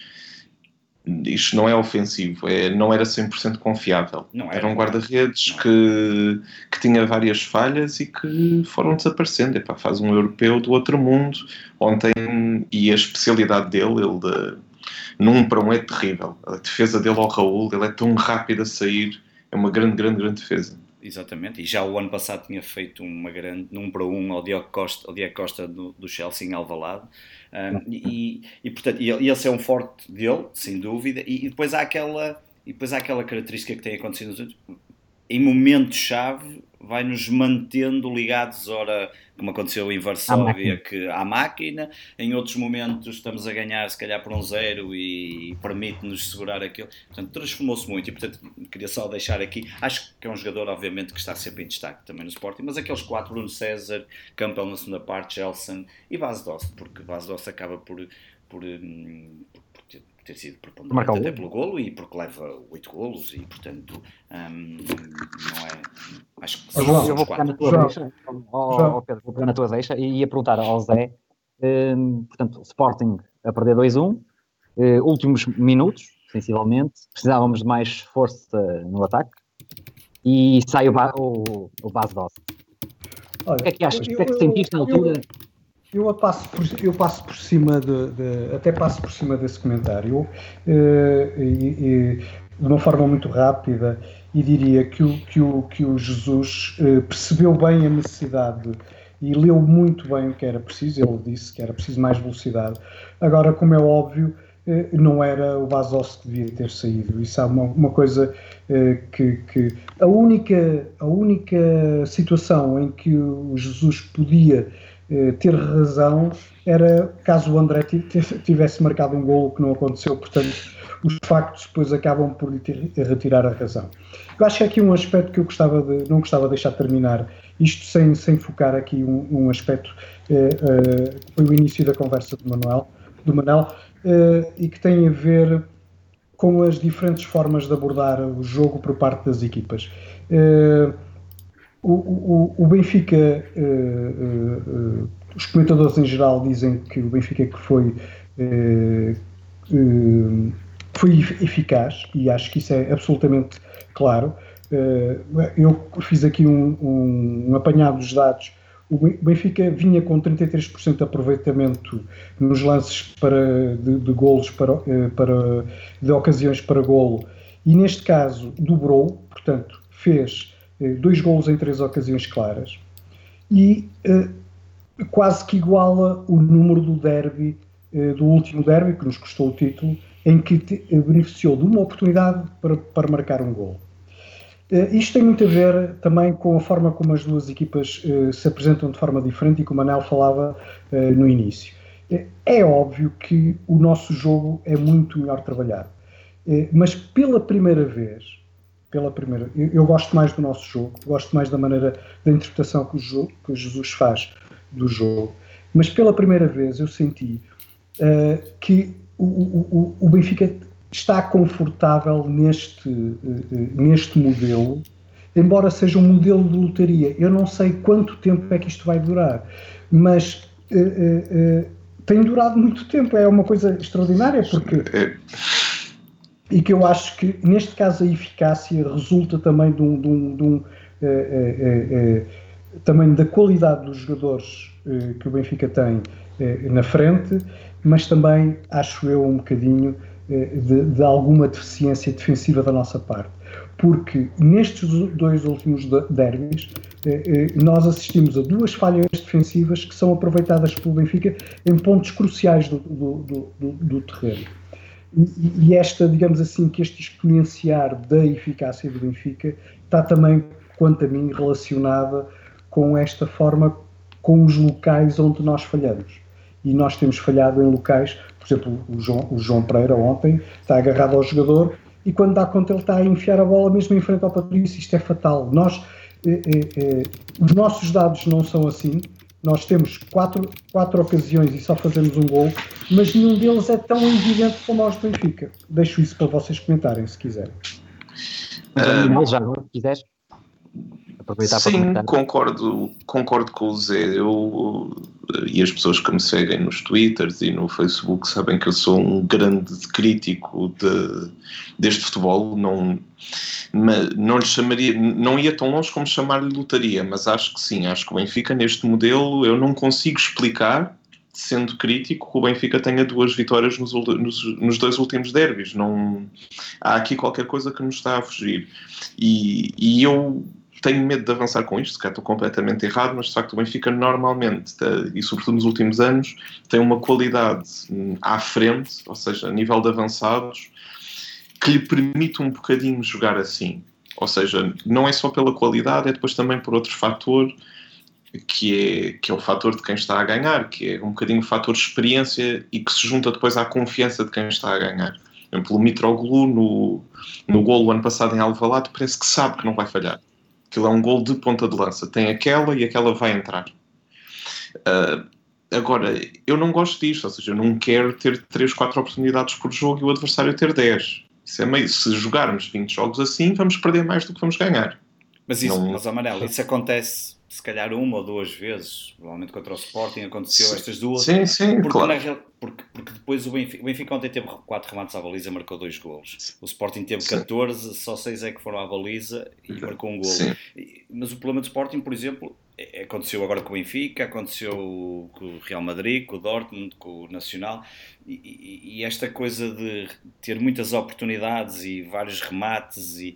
[SPEAKER 3] isto não é ofensivo, é, não era cem por cento confiável,
[SPEAKER 4] não era,
[SPEAKER 3] era um guarda-redes que, que tinha várias falhas e que foram desaparecendo. Epá, faz um europeu do outro mundo, ontem, e a especialidade dele, ele de, num para um é terrível, a defesa dele ao Raul, ele é tão rápido a sair, é uma grande, grande, grande defesa.
[SPEAKER 4] Exatamente, e já o ano passado tinha feito uma grande, num para um ao Diogo Costa, ao Diego Costa do, do Chelsea em Alvalade, um, e, e portanto, e, e esse é um forte dele, sem dúvida, e, e depois há aquela, e depois há aquela característica que tem acontecido nos últimos, em momentos-chave, vai-nos mantendo ligados, ora, como aconteceu em Varsóvia, que à máquina, em outros momentos estamos a ganhar, se calhar por um zero, e permite-nos segurar aquilo. Portanto, transformou-se muito, e portanto, queria só deixar aqui, acho que é um jogador, obviamente, que está sempre em destaque também no Sporting, mas aqueles quatro, Bruno César, Campbell na segunda parte, Gelson e Bas Dost, porque Bas Dost acaba por, por, por, por ter, ter sido preponderante até
[SPEAKER 2] golo.
[SPEAKER 4] pelo golo, e porque leva oito golos, e portanto, hum, não é... Acho que
[SPEAKER 5] Oh,
[SPEAKER 4] são
[SPEAKER 5] João,
[SPEAKER 4] os
[SPEAKER 2] Eu vou pegar na
[SPEAKER 4] quatro.
[SPEAKER 2] tua
[SPEAKER 5] João.
[SPEAKER 2] deixa, ó,
[SPEAKER 5] João.
[SPEAKER 2] ó, Pedro, vou pegar na tua deixa e ia perguntar ao Zé, hum, portanto, Sporting a perder dois a um, eh, últimos minutos, sensivelmente, precisávamos de mais força no ataque e sai o, ba o, o Bas Dost.
[SPEAKER 5] Olha,
[SPEAKER 2] O que é que achas? O
[SPEAKER 5] eu-
[SPEAKER 2] que é que
[SPEAKER 5] eu-
[SPEAKER 2] sentiste na
[SPEAKER 5] eu-
[SPEAKER 2] altura?
[SPEAKER 5] Eu, eu passo por, eu passo por cima de, de- até passo por cima desse comentário eh, e, e, de uma forma muito rápida, e diria que o, que o, que o Jesus eh, percebeu bem a necessidade e leu muito bem o que era preciso. Ele disse que era preciso mais velocidade. Agora, como é óbvio, eh, não era o Bas Dost que devia ter saído. Isso é uma, uma coisa eh, que, que a única, a única situação em que o Jesus podia ter razão era caso o André tivesse marcado um golo, que não aconteceu. Portanto, os factos depois acabam por lhe ter, retirar a razão. Eu acho que aqui um aspecto que eu gostava de, não gostava de deixar de terminar, isto sem, sem focar aqui um, um aspecto, eh, eh, foi o início da conversa do Manuel, do Manel, eh, e que tem a ver com as diferentes formas de abordar o jogo por parte das equipas. Eh, O, o, o Benfica, uh, uh, uh, os comentadores em geral dizem que o Benfica que foi, uh, uh, foi eficaz, e acho que isso é absolutamente claro. Uh, eu fiz aqui um, um, um apanhado dos dados. O Benfica vinha com trinta e três por cento de aproveitamento nos lances para, de, de golos, para, para, de ocasiões para golo, e neste caso dobrou, portanto, fez dois golos em três ocasiões claras, e uh, quase que iguala o número do derby, uh, do último derby, que nos custou o título, em que te, uh, beneficiou de uma oportunidade para, para marcar um golo. Uh, isto tem muito a ver também com a forma como as duas equipas uh, se apresentam de forma diferente, e como o Manel falava uh, no início. Uh, é óbvio que o nosso jogo é muito melhor trabalhado, uh, mas pela primeira vez, Pela primeira, eu, eu gosto mais do nosso jogo, gosto mais da maneira, da interpretação que o, jogo, que o Jesus faz do jogo, mas pela primeira vez eu senti uh, que o, o, o Benfica está confortável neste, uh, neste modelo, embora seja um modelo de lotaria. Eu não sei quanto tempo é que isto vai durar, mas uh, uh, uh, tem durado muito tempo. É uma coisa extraordinária, porque... E que eu acho que, neste caso, a eficácia resulta também de um, de um, de um eh, eh, eh, também da qualidade dos jogadores eh, que o Benfica tem eh, na frente, mas também, acho eu, um bocadinho eh, de, de alguma deficiência defensiva da nossa parte. Porque nestes dois últimos derbys, eh, eh, nós assistimos a duas falhas defensivas que são aproveitadas pelo Benfica em pontos cruciais do, do, do, do terreno. E, e esta, digamos assim, que este exponenciar da eficácia do Benfica está também, quanto a mim, relacionada com esta forma, com os locais onde nós falhamos. E nós temos falhado em locais, por exemplo, o João, o João Pereira ontem está agarrado ao jogador, e quando dá conta ele está a enfiar a bola mesmo em frente ao Patrício. Isto é fatal. Nós, eh, eh, os nossos dados não são assim. Nós temos quatro, quatro ocasiões e só fazemos um gol, mas nenhum deles é tão evidente como aos do Benfica. Deixo isso para vocês comentarem, se quiserem.
[SPEAKER 2] Uh, já agora, se quiseres aproveitar
[SPEAKER 3] sim,
[SPEAKER 2] para comentar.
[SPEAKER 3] concordo, concordo com o Zé. Eu, e as pessoas que me seguem nos Twitters e no Facebook sabem que eu sou um grande crítico de, deste futebol. Não, não lhe chamaria, não ia tão longe como chamar-lhe lotaria, mas acho que sim, acho que o Benfica neste modelo, eu não consigo explicar, sendo crítico, que o Benfica tenha duas vitórias nos, nos, nos dois últimos derbys. Não, há aqui qualquer coisa que nos está a fugir. E, e eu tenho medo de avançar com isto, se calhar estou completamente errado, mas de facto o Benfica normalmente, e sobretudo nos últimos anos, tem uma qualidade à frente, ou seja, a nível de avançados, que lhe permite um bocadinho jogar assim. Ou seja, não é só pela qualidade, é depois também por outro fator, que é, que é o fator de quem está a ganhar, que é um bocadinho o fator experiência e que se junta depois à confiança de quem está a ganhar. Por exemplo, o Mitroglou no, no golo ano passado em Alvalade parece que sabe que não vai falhar. Aquilo é um golo de ponta de lança. Tem aquela e aquela vai entrar. Uh, agora, eu não gosto disto, ou seja, eu não quero ter três, quatro oportunidades por jogo e o adversário ter dez. Isso é meio, se jogarmos vinte jogos assim, vamos perder mais do que vamos ganhar.
[SPEAKER 4] Mas isso,
[SPEAKER 3] não...
[SPEAKER 4] mas Amarelo, isso acontece se calhar uma ou duas vezes, provavelmente contra o Sporting aconteceu
[SPEAKER 3] sim,
[SPEAKER 4] estas duas.
[SPEAKER 3] Sim, sim,
[SPEAKER 4] porque,
[SPEAKER 3] claro.
[SPEAKER 4] na real, porque, porque depois o Benfica, o Benfica ontem teve quatro remates à baliza e marcou dois golos. O Sporting teve catorze, só seis é que foram à baliza e marcou um golo. E, mas o problema do Sporting, por exemplo, é, aconteceu agora com o Benfica, aconteceu com o Real Madrid, com o Dortmund, com o Nacional, e, e, e esta coisa de ter muitas oportunidades e vários remates e,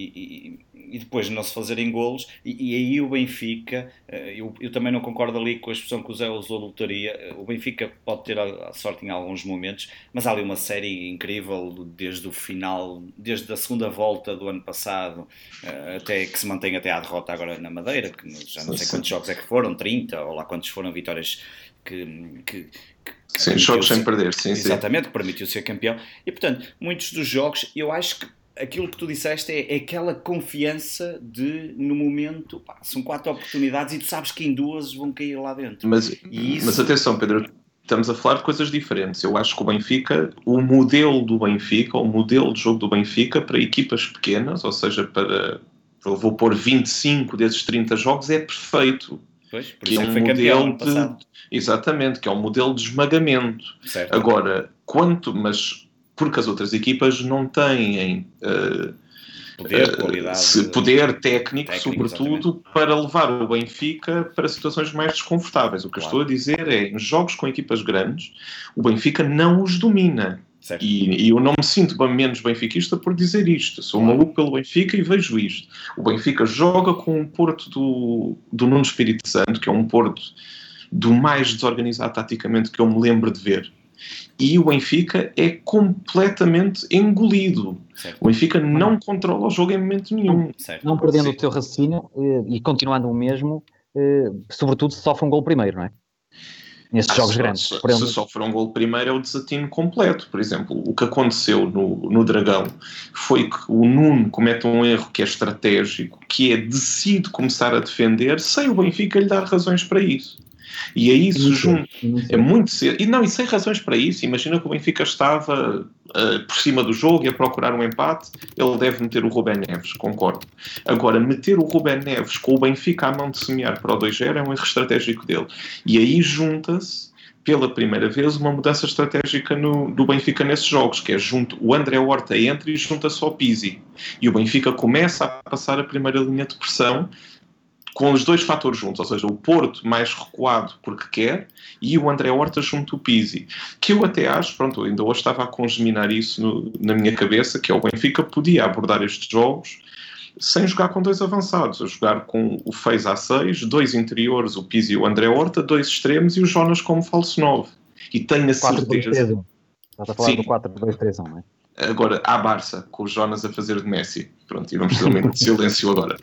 [SPEAKER 4] e, e, e depois não se fazerem golos, e, e aí o Benfica, eu, eu também não concordo ali com a expressão que o Zé usou de lotaria. O Benfica pode ter a sorte em alguns momentos, mas há ali uma série incrível desde o final, desde a segunda volta do ano passado até que se mantém até à derrota agora na Madeira, que já não sei quantos jogos é que foram, trinta ou lá quantos foram vitórias que, que, que
[SPEAKER 3] sim, jogos sem perder, sim,
[SPEAKER 4] exatamente,
[SPEAKER 3] sim.
[SPEAKER 4] que permitiu ser campeão. E portanto, muitos dos jogos, eu acho que aquilo que tu disseste é, é aquela confiança de, no momento, pá, são quatro oportunidades e tu sabes que em duas vão cair lá dentro.
[SPEAKER 3] Mas,
[SPEAKER 4] e isso...
[SPEAKER 3] mas atenção, Pedro, estamos a falar de coisas diferentes. Eu acho que o Benfica, o modelo do Benfica, o modelo de jogo do Benfica para equipas pequenas, ou seja, para, eu vou pôr vinte e cinco desses trinta jogos, é perfeito.
[SPEAKER 4] Pois, por
[SPEAKER 3] que
[SPEAKER 4] isso
[SPEAKER 3] é
[SPEAKER 4] é
[SPEAKER 3] um
[SPEAKER 4] que foi
[SPEAKER 3] modelo
[SPEAKER 4] campeão ano passado.
[SPEAKER 3] De, exatamente, que é um modelo de esmagamento.
[SPEAKER 4] Certo.
[SPEAKER 3] Agora, quanto, mas porque as outras equipas não têm uh,
[SPEAKER 4] poder,
[SPEAKER 3] uh,
[SPEAKER 4] qualidade,
[SPEAKER 3] se, poder técnico, técnico sobretudo, exatamente. Para levar o Benfica para situações mais desconfortáveis. O que claro. Eu estou a dizer é, em jogos com equipas grandes, o Benfica não os domina. E, e eu não me sinto menos benfiquista por dizer isto. Sou claro. Maluco pelo Benfica e vejo isto. O Benfica joga com um Porto do, do Nuno Espírito Santo, que é um Porto do mais desorganizado taticamente que eu me lembro de ver. E o Benfica é completamente engolido. Certo. O Benfica não controla o jogo em momento nenhum.
[SPEAKER 2] Certo. Não perdendo Sim. o teu raciocínio e continuando o mesmo, sobretudo se sofre um gol primeiro, não é? Nesses ah, jogos
[SPEAKER 3] se,
[SPEAKER 2] grandes.
[SPEAKER 3] Se, se sofre um gol primeiro é o desatino completo. Por exemplo, o que aconteceu no, no Dragão foi que o Nuno comete um erro que é estratégico, que é decide começar a defender sem o Benfica lhe dar razões para isso. E aí se junta, é muito cedo, e não, e sem razões para isso. Imagina que o Benfica estava uh, por cima do jogo e a procurar um empate, ele deve meter o Rubén Neves, concordo. Agora, meter o Rubén Neves com o Benfica à mão de semear para o dois zero é um erro estratégico dele. E aí junta-se, pela primeira vez, uma mudança estratégica no, do Benfica nesses jogos, que é junto, o André Horta entra e junta-se ao Pizzi. E o Benfica começa a passar a primeira linha de pressão com os dois fatores juntos, ou seja, o Porto mais recuado porque quer e o André Horta junto ao Pizzi, que eu até acho, pronto, ainda hoje estava a congeminar isso no, na minha cabeça, que é o Benfica podia abordar estes jogos sem jogar com dois avançados, a jogar com o Fez a seis, dois interiores, o Pizzi e o André Horta, dois extremos e o Jonas como falso nove. E tenho a certeza...
[SPEAKER 2] Estás a falar Sim. do quatro dois três um, não é?
[SPEAKER 3] Agora, à Barça, com o Jonas a fazer de Messi. Pronto, e vamos fazer um momento de silêncio agora.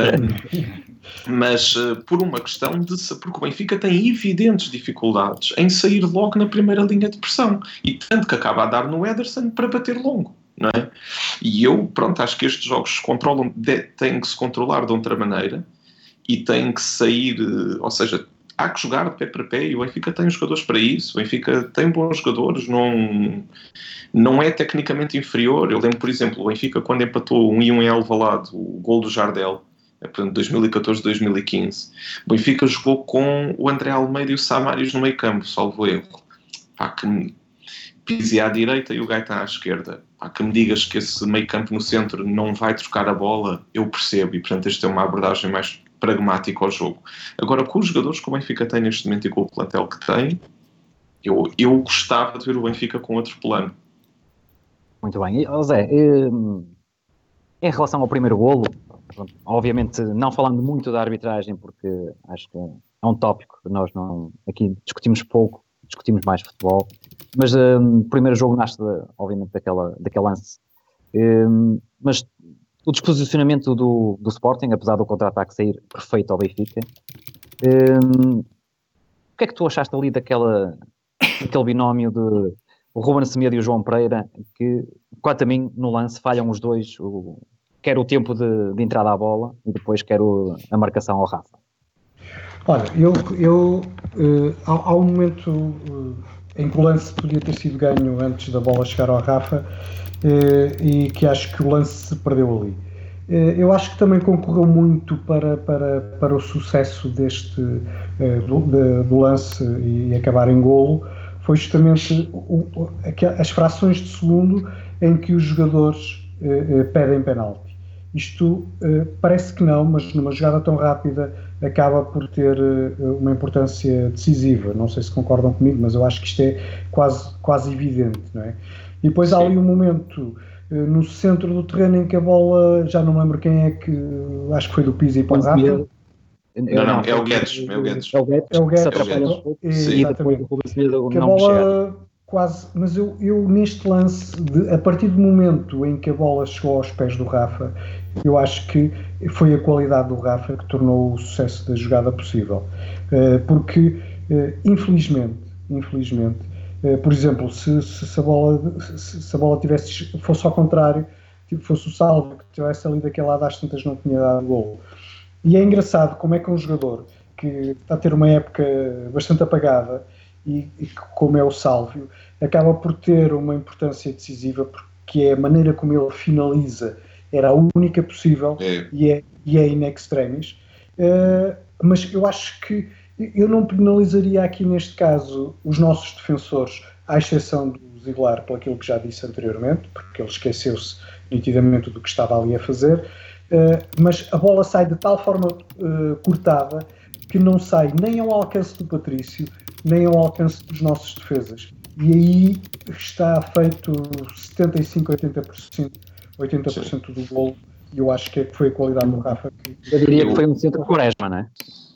[SPEAKER 3] Uh, mas uh, por uma questão de... Porque o Benfica tem evidentes dificuldades em sair logo na primeira linha de pressão. E tanto que acaba a dar no Ederson para bater longo, não é? E eu, pronto, acho que estes jogos se controlam, de, têm que se controlar de outra maneira e têm que sair... Uh, ou seja... Há que jogar de pé para pé e o Benfica tem jogadores para isso. O Benfica tem bons jogadores, não, não é tecnicamente inferior. Eu lembro, por exemplo, o Benfica quando empatou um e um em Alvalade, o gol do Jardel, portanto, dois mil e catorze, dois mil e quinze. O Benfica jogou com o André Almeida e o Samaris no meio campo, salvo erro. Pá, que me pise à direita e o Gaeta à esquerda. Pá, que me digas que esse meio campo no centro não vai trocar a bola, eu percebo. E, portanto, esta é uma abordagem mais pragmático ao jogo. Agora, com os jogadores que o Benfica tem neste momento e com o plantel que tem, eu, eu gostava de ver o Benfica com outro plano.
[SPEAKER 2] Muito bem. E, Zé, em relação ao primeiro golo, obviamente não falando muito da arbitragem, porque acho que é um tópico que nós não, aqui discutimos pouco, discutimos mais futebol, mas um, o primeiro jogo nasce, de, obviamente, daquela, daquele lance. Um, mas o desposicionamento do, do Sporting, apesar do contra-ataque sair perfeito ao Benfica. Um, o que é que tu achaste ali daquela, daquele binómio de o Ruben Semedo e o João Pereira, que, quanto a mim, no lance, falham os dois, o, quer o tempo de, de entrada à bola e depois quer o, a marcação ao Rafa?
[SPEAKER 5] Olha, eu, eu uh, há, há um momento uh, em que o lance podia ter sido ganho antes da bola chegar ao Rafa uh, e que acho que o lance se perdeu ali. Uh, eu acho que também concorreu muito para, para, para o sucesso deste uh, do, de, do lance e acabar em golo, foi justamente o, o, as frações de segundo em que os jogadores uh, uh, pedem penalti. Isto uh, parece que não, mas numa jogada tão rápida acaba por ter uh, uma importância decisiva. Não sei se concordam comigo, mas eu acho que isto é quase, quase evidente, não é? E depois Sim. há ali um momento uh, no centro do terreno em que a bola, já não lembro quem é que, uh, acho que foi do Pizzi para o Rafa.
[SPEAKER 3] Não, não, é o Guedes. É o Guedes.
[SPEAKER 5] É o Guedes. É o Guedes. Exatamente. Que a bola quase... Mas eu, eu neste lance, de, a partir do momento em que a bola chegou aos pés do Rafa, eu acho que foi a qualidade do Rafa que tornou o sucesso da jogada possível. Uh, porque, uh, infelizmente, infelizmente, uh, por exemplo, se, se, se, a bola, se, se a bola tivesse, fosse ao contrário, tipo, fosse o Salvio que tivesse ali daquele lado, às tantas não tinha dado gol. E é engraçado como é que um jogador que está a ter uma época bastante apagada e, e como é o Salvio, acaba por ter uma importância decisiva, porque é a maneira como ele finaliza era a única possível é. E, é, e é in extremis. Uh, mas eu acho que eu não penalizaria aqui neste caso os nossos defensores, à exceção do Ziegler, por aquilo que já disse anteriormente, porque ele esqueceu-se nitidamente do que estava ali a fazer. Uh, mas a bola sai de tal forma uh, cortada que não sai nem ao alcance do Patrício, nem ao alcance dos nossos defesas. E aí está feito setenta e cinco, oitenta por cento, oitenta por cento do golo, e eu acho que é que foi a qualidade do Rafa. Que...
[SPEAKER 2] Eu diria que foi um centro de Quaresma, não é?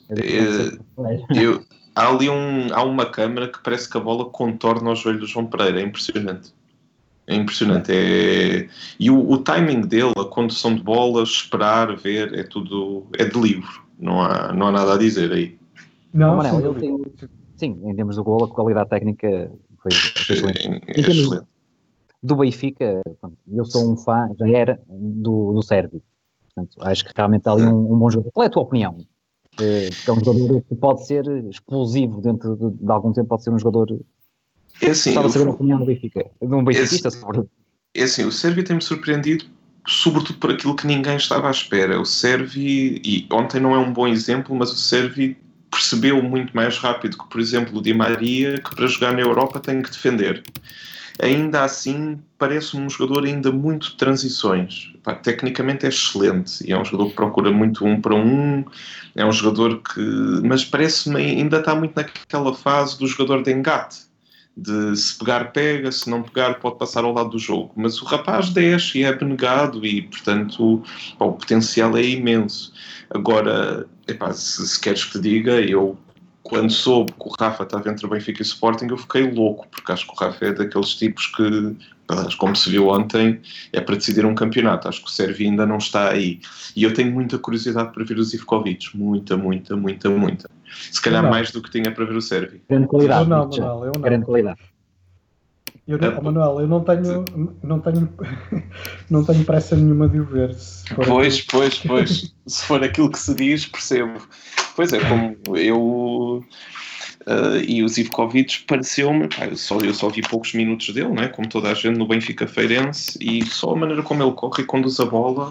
[SPEAKER 3] Eu, eu, há ali um, há uma câmara que parece que a bola contorna o joelho do João Pereira, é impressionante. É impressionante. É... E o, o timing dele, a condução de bola, esperar, ver, é tudo... É de livro. Não há, não há nada a dizer aí.
[SPEAKER 2] Não, não Manel, ele tem... Sim, em termos do golo, a qualidade técnica foi, foi excelente. É, é em excelente. Do Benfica, eu sou um fã, já era, do, do Sérvio. Portanto, acho que realmente há ali um, um bom jogador. Qual é a tua opinião? É, é um jogador que pode ser explosivo dentro de, de algum tempo, pode ser um jogador...
[SPEAKER 3] É assim,
[SPEAKER 2] Estava a saber a opinião do Benfica. De um benfiquista, sobre...
[SPEAKER 3] É assim, o Sérvio tem-me surpreendido, sobretudo por aquilo que ninguém estava à espera. O Sérvio, e ontem não é um bom exemplo, mas o Sérvio percebeu muito mais rápido que, por exemplo, o Di Maria, que para jogar na Europa tem que defender. Ainda assim, parece-me um jogador ainda muito de transições. Pá, tecnicamente é excelente e é um jogador que procura muito um para um, é um jogador que... Mas parece-me ainda está muito naquela fase do jogador de engate, de se pegar, pega, se não pegar, pode passar ao lado do jogo. Mas o rapaz desce e é abnegado e, portanto, pá, o potencial é imenso. Agora, epá, se, se queres que te diga, eu, quando soube que o Rafa estava entre o Benfica e o Sporting, eu fiquei louco, porque acho que o Rafa é daqueles tipos que, como se viu ontem, é para decidir um campeonato. Acho que o Sérvio ainda não está aí. E eu tenho muita curiosidade para ver o Zivkovic. Muita, muita, muita, muita. Se calhar não. Mais do que tinha para ver o Sérvio.
[SPEAKER 2] Grande qualidade.
[SPEAKER 5] Eu não, Manuel, eu não.
[SPEAKER 2] Grande qualidade.
[SPEAKER 5] Eu não, Manuel, eu não tenho, não tenho, não tenho pressa nenhuma de o ver.
[SPEAKER 3] Pois, aquilo... pois, pois. Se for aquilo que se diz, percebo. Pois é, como eu... Uh, e o Zivkovic pareceu-me, pá, eu, só, eu só vi poucos minutos dele, não é? Como toda a gente no Benfica Feirense, e só a maneira como ele corre e conduz a bola,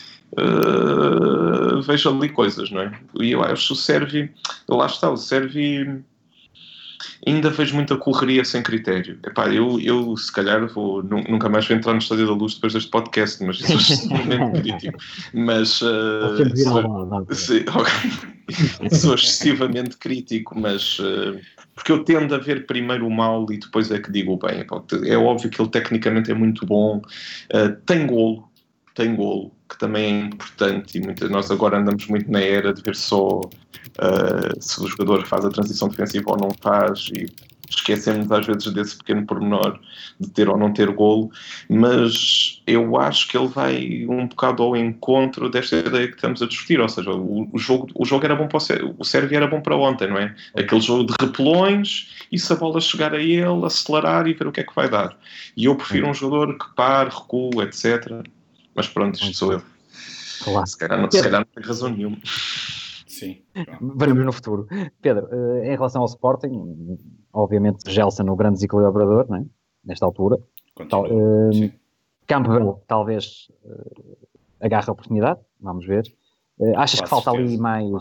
[SPEAKER 3] uh, vejo ali coisas, não é? E eu acho o Sérvio, lá está, o Sérvio ainda vejo muita correria sem critério. Epá, eu, eu se calhar vou, nunca mais vou entrar no Estádio da Luz depois deste podcast, mas isso é extremamente crítico. Mas uh, sou, sim, okay. Sou excessivamente crítico, mas uh, porque eu tendo a ver primeiro o mal e depois é que digo o bem. É óbvio que ele tecnicamente é muito bom, uh, tem golo, tem golo, que também é importante, e muita, nós agora andamos muito na era de ver só uh, se o jogador faz a transição defensiva ou não faz, e esquecemos às vezes desse pequeno pormenor de ter ou não ter golo, mas eu acho que ele vai um bocado ao encontro desta ideia que estamos a discutir, ou seja, o, o, jogo, o jogo era bom para o Sérvia, o Sérvia era bom para ontem, não é? Aquele jogo de repelões e se a bola chegar a ele, acelerar e ver o que é que vai dar. E eu prefiro um jogador que pare, recua, etcétera. Mas pronto, isto sou eu.
[SPEAKER 2] Claro.
[SPEAKER 3] Se calhar não, se calhar não tem razão nenhuma.
[SPEAKER 4] Sim.
[SPEAKER 2] Veremos no futuro. Pedro, eh, em relação ao Sporting, obviamente Gelson o grande desequilibrador, não é? Nesta altura. Tal, eh, Campbell talvez eh, agarre a oportunidade, vamos ver. Eh, achas
[SPEAKER 4] Com
[SPEAKER 2] que falta
[SPEAKER 4] certeza.
[SPEAKER 2] ali mais,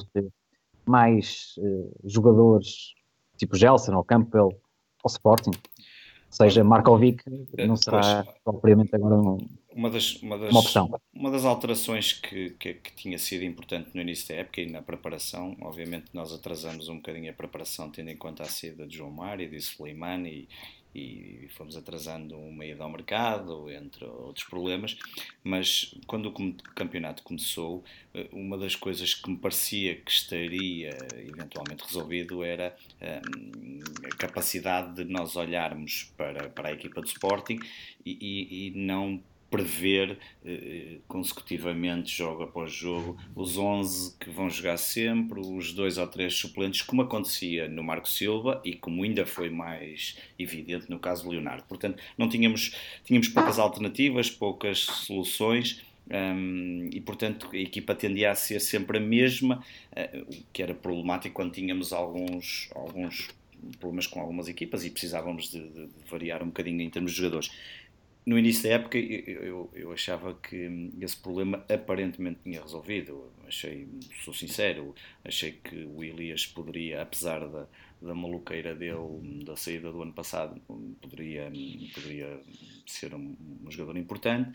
[SPEAKER 2] mais eh, jogadores tipo Gelson ou Campbell ao Sporting? Ou seja, Markovic não será propriamente agora um,
[SPEAKER 4] Uma das, uma, das,
[SPEAKER 2] uma opção.
[SPEAKER 4] uma das alterações que, que, que tinha sido importante no início da época e na preparação, obviamente nós atrasamos um bocadinho a preparação tendo em conta a saída de João Mário e de Slimani e, e fomos atrasando uma ida ao mercado, entre outros problemas, mas quando o campeonato começou, uma das coisas que me parecia que estaria eventualmente resolvido era hum, a capacidade de nós olharmos para, para a equipa do Sporting e, e, e não prever eh, consecutivamente, jogo após jogo, os onze que vão jogar sempre, os dois ou três suplentes, como acontecia no Marco Silva e como ainda foi mais evidente no caso do Leonardo. Portanto, não tínhamos, tínhamos poucas alternativas, poucas soluções. Um, e portanto a equipa tendia a ser sempre a mesma, uh, o que era problemático quando tínhamos alguns, alguns problemas com algumas equipas e precisávamos de, de, de variar um bocadinho em termos de jogadores. No início da época eu, eu, eu achava que esse problema aparentemente tinha resolvido. Achei, sou sincero, achei que o Elias poderia, apesar da, da maluqueira dele, da saída do ano passado, poderia, poderia ser um, um jogador importante.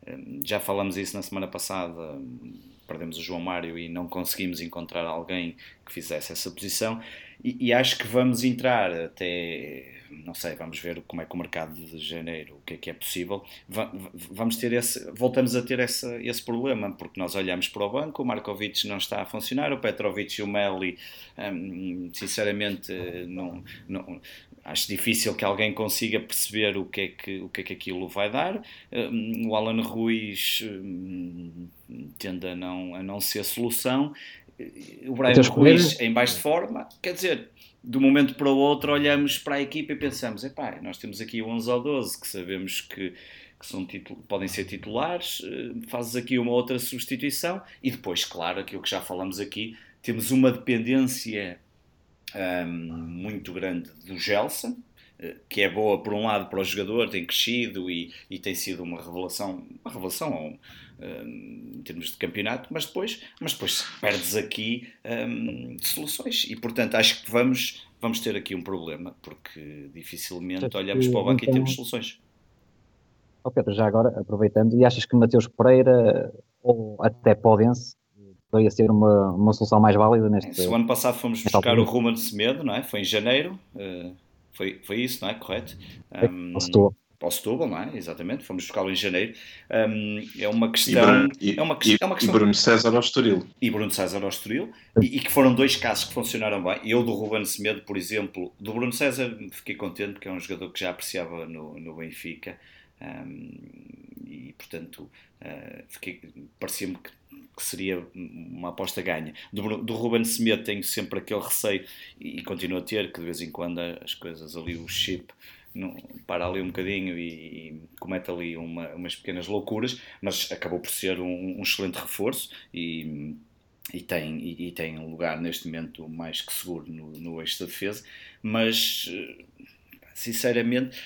[SPEAKER 4] Já falamos isso na semana passada, perdemos o João Mário e não conseguimos encontrar alguém que fizesse essa posição. E, e acho que vamos entrar até, não sei, vamos ver como é que o mercado de janeiro, o que é que é possível. Va- vamos ter esse, voltamos a ter essa, esse problema, porque nós olhamos para o banco, o Markovic não está a funcionar, o Petrovic e o Meli, hum, sinceramente, não, não, acho difícil que alguém consiga perceber o que é que, o que, é que aquilo vai dar. Hum, o Alan Ruiz hum, tende a não, a não ser solução. O Brian Ruiz em baixo de forma, quer dizer, de um momento para o outro olhamos para a equipa e pensamos, epá, nós temos aqui onze ou doze que sabemos que, que são titul- podem ser titulares, fazes aqui uma outra substituição e depois, claro, aquilo que já falamos aqui, temos uma dependência hum, muito grande do Gelson, que é boa por um lado para o jogador, tem crescido e, e tem sido uma revelação, uma revelação um, em termos de campeonato, mas depois, mas depois perdes aqui um, soluções e portanto acho que vamos, vamos ter aqui um problema, porque dificilmente olhamos para o banco e temos soluções.
[SPEAKER 2] Oh Pedro, já agora, aproveitando, e achas que Mateus Pereira ou até Podense poderia ser uma, uma solução mais válida neste...
[SPEAKER 4] Se o ano passado fomos buscar o Ruben Semedo, não é? Foi em janeiro, uh, Foi, foi isso, não é? Correto? Um,
[SPEAKER 2] ao Setúbal.
[SPEAKER 4] Ao Setúbal, não é? Exatamente. Fomos buscá-lo em janeiro. Um, é uma questão...
[SPEAKER 3] E,
[SPEAKER 4] é uma,
[SPEAKER 3] e,
[SPEAKER 4] é uma questão
[SPEAKER 3] e Bruno César ao Estoril.
[SPEAKER 4] E Bruno César ao Estoril. E, e que foram dois casos que funcionaram bem. Eu do Ruben Semedo, por exemplo. Do Bruno César fiquei contente porque é um jogador que já apreciava no, no Benfica. Um, e, portanto, uh, fiquei, parecia-me que que seria uma aposta ganha. Do, do Ruben Semedo tenho sempre aquele receio, e, e continuo a ter, que de vez em quando as coisas ali, o chip, não, para ali um bocadinho e, e comete ali uma, umas pequenas loucuras, mas acabou por ser um, um excelente reforço e, e, tem, e, e tem um lugar neste momento mais que seguro no, no eixo da defesa, mas sinceramente...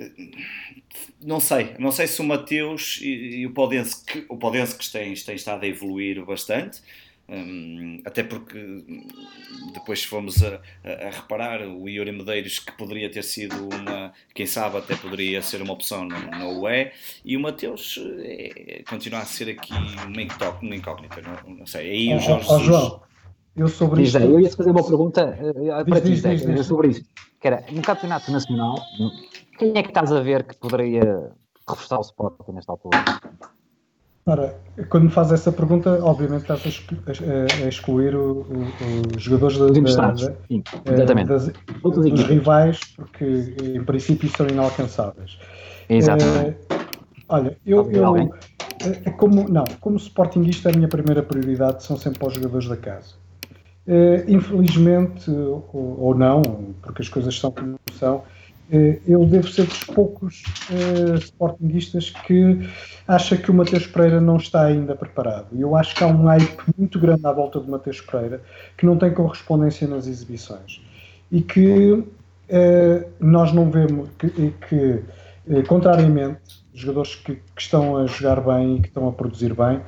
[SPEAKER 4] Não sei, não sei se o Mateus e, e o Podense, que, o Podense que tem, tem estado a evoluir bastante, um, até porque depois fomos a, a, a reparar o Yuri Medeiros, que poderia ter sido uma, quem sabe até poderia ser uma opção, não, não o é, e o Mateus é, continua a ser aqui uma incógnita, uma incógnita não, não sei, aí o Jorge
[SPEAKER 5] oh,
[SPEAKER 4] Jesus...
[SPEAKER 5] João, eu sobre
[SPEAKER 2] isto... Eu ia-te fazer uma pergunta uh, para ti,
[SPEAKER 5] diz, diz, diz.
[SPEAKER 2] sobre isso, que era, no Campeonato Nacional, quem é que estás a ver que poderia reforçar o Sporting nesta altura?
[SPEAKER 5] Ora, quando me faz essa pergunta, obviamente estás a, exclu- a- a excluir o- o- os jogadores da-
[SPEAKER 2] Os
[SPEAKER 5] da-
[SPEAKER 2] interessados.
[SPEAKER 5] da-
[SPEAKER 2] Sim,
[SPEAKER 5] eh,
[SPEAKER 2] exatamente.
[SPEAKER 5] das-
[SPEAKER 2] Outras
[SPEAKER 5] dos
[SPEAKER 2] equipas.
[SPEAKER 5] rivais, porque em princípio são inalcançáveis.
[SPEAKER 2] Exatamente.
[SPEAKER 5] Eh, olha, eu,
[SPEAKER 2] Pode haver alguém?
[SPEAKER 5] eu eh, como, não, como sportinguista, a minha primeira prioridade são sempre os jogadores da casa. Eh, infelizmente, ou, ou não, porque as coisas são como são, eh, eu devo ser dos poucos eh, sportinguistas que acha que o Mateus Pereira não está ainda preparado. Eu acho que há um hype muito grande à volta do Mateus Pereira que não tem correspondência nas exibições e que eh, nós não vemos que, e que eh, contrariamente, jogadores que, que estão a jogar bem e que estão a produzir bem,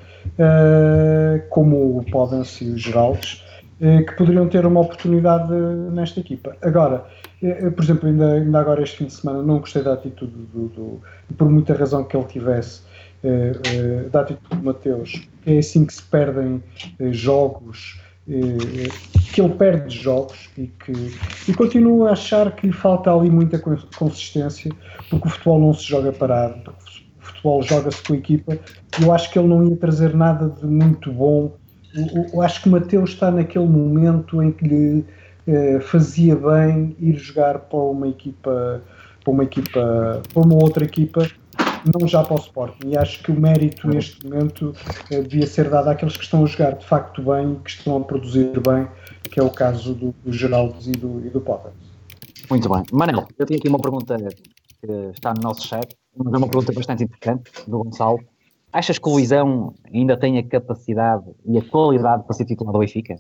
[SPEAKER 5] eh, como o Podence e o Geraldes, eh, que poderiam ter uma oportunidade nesta equipa. Agora, eh, por exemplo, ainda, ainda agora este fim de semana não gostei da atitude do, do, do por muita razão que ele tivesse, eh, eh, da atitude do Mateus, que é assim que se perdem eh, jogos, eh, que ele perde jogos e que e continuo a achar que lhe falta ali muita cons- consistência, porque o futebol não se joga parado, porque o futebol joga-se com a equipa. Eu acho que ele não ia trazer nada de muito bom. Eu, eu acho que o Mateus está naquele momento em que lhe eh, fazia bem ir jogar para uma equipa, para uma equipa, para uma outra equipa, não já para o Sporting. E acho que o mérito neste momento eh, devia ser dado àqueles que estão a jogar de facto bem, que estão a produzir bem, que é o caso do, do Geraldes e do, e do Potter.
[SPEAKER 2] Muito bem. Manel, eu tenho aqui uma pergunta que está no nosso chat, mas é uma pergunta bastante importante, do Gonçalo. Achas que o Luizão ainda tem a capacidade e a qualidade para ser titular do Benfica?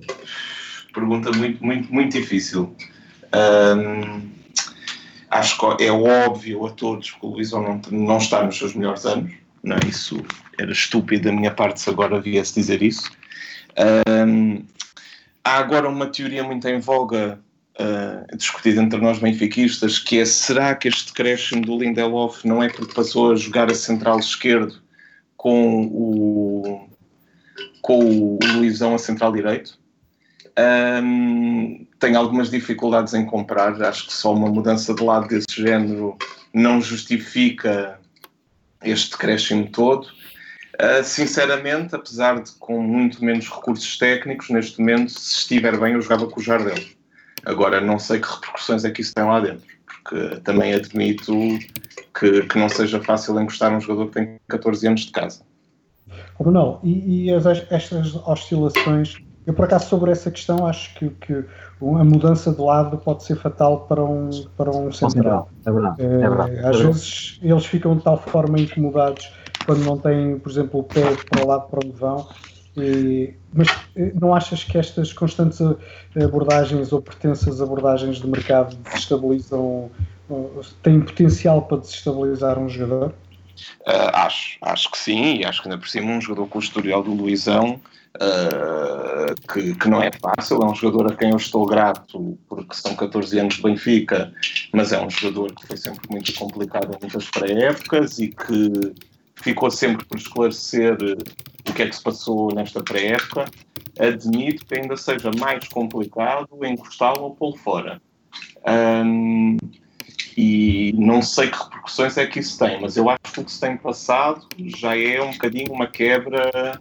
[SPEAKER 3] Pergunta muito, muito, muito difícil. Hum, acho que é óbvio a todos que o Luizão não, não está nos seus melhores anos. Não, isso era estúpido da minha parte se agora viesse dizer isso. Hum, há agora uma teoria muito em voga, uh, discutida entre nós benfiquistas, que é: será que este decréscimo do Lindelof não é porque passou a jogar a central esquerdo com o, com o Luizão a central direito? Um, tenho algumas dificuldades em comprar. Acho que só uma mudança de lado desse género não justifica este decréscimo todo. Uh, sinceramente, apesar de com muito menos recursos técnicos, neste momento, se estiver bem, eu jogava com o Jardel. Agora, não sei que repercussões é que isso tem lá dentro, porque também admito que, que não seja fácil encostar um jogador que tem catorze anos de casa.
[SPEAKER 5] Como não? E, e as, estas oscilações, eu por acaso sobre essa questão acho que, que a mudança de lado pode ser fatal para um, para um central.
[SPEAKER 2] É verdade. É verdade.
[SPEAKER 5] Às vezes eles ficam de tal forma incomodados quando não têm, por exemplo, o pé para o lado para onde vão. E, mas não achas que estas constantes abordagens ou pretensas abordagens de mercado desestabilizam, têm potencial para desestabilizar um jogador?
[SPEAKER 3] Uh, acho, acho que sim, e acho que ainda por cima um jogador com o historial do Luizão, uh, que, que não é fácil, é um jogador a quem eu estou grato porque são catorze anos de Benfica, mas é um jogador que foi sempre muito complicado em muitas pré-épocas e que ficou sempre por esclarecer o que é que se passou nesta pré-época. Admito que ainda seja mais complicado encostá-lo ou pô-lo fora. Um, e não sei que repercussões é que isso tem, mas eu acho que o que se tem passado já é um bocadinho uma quebra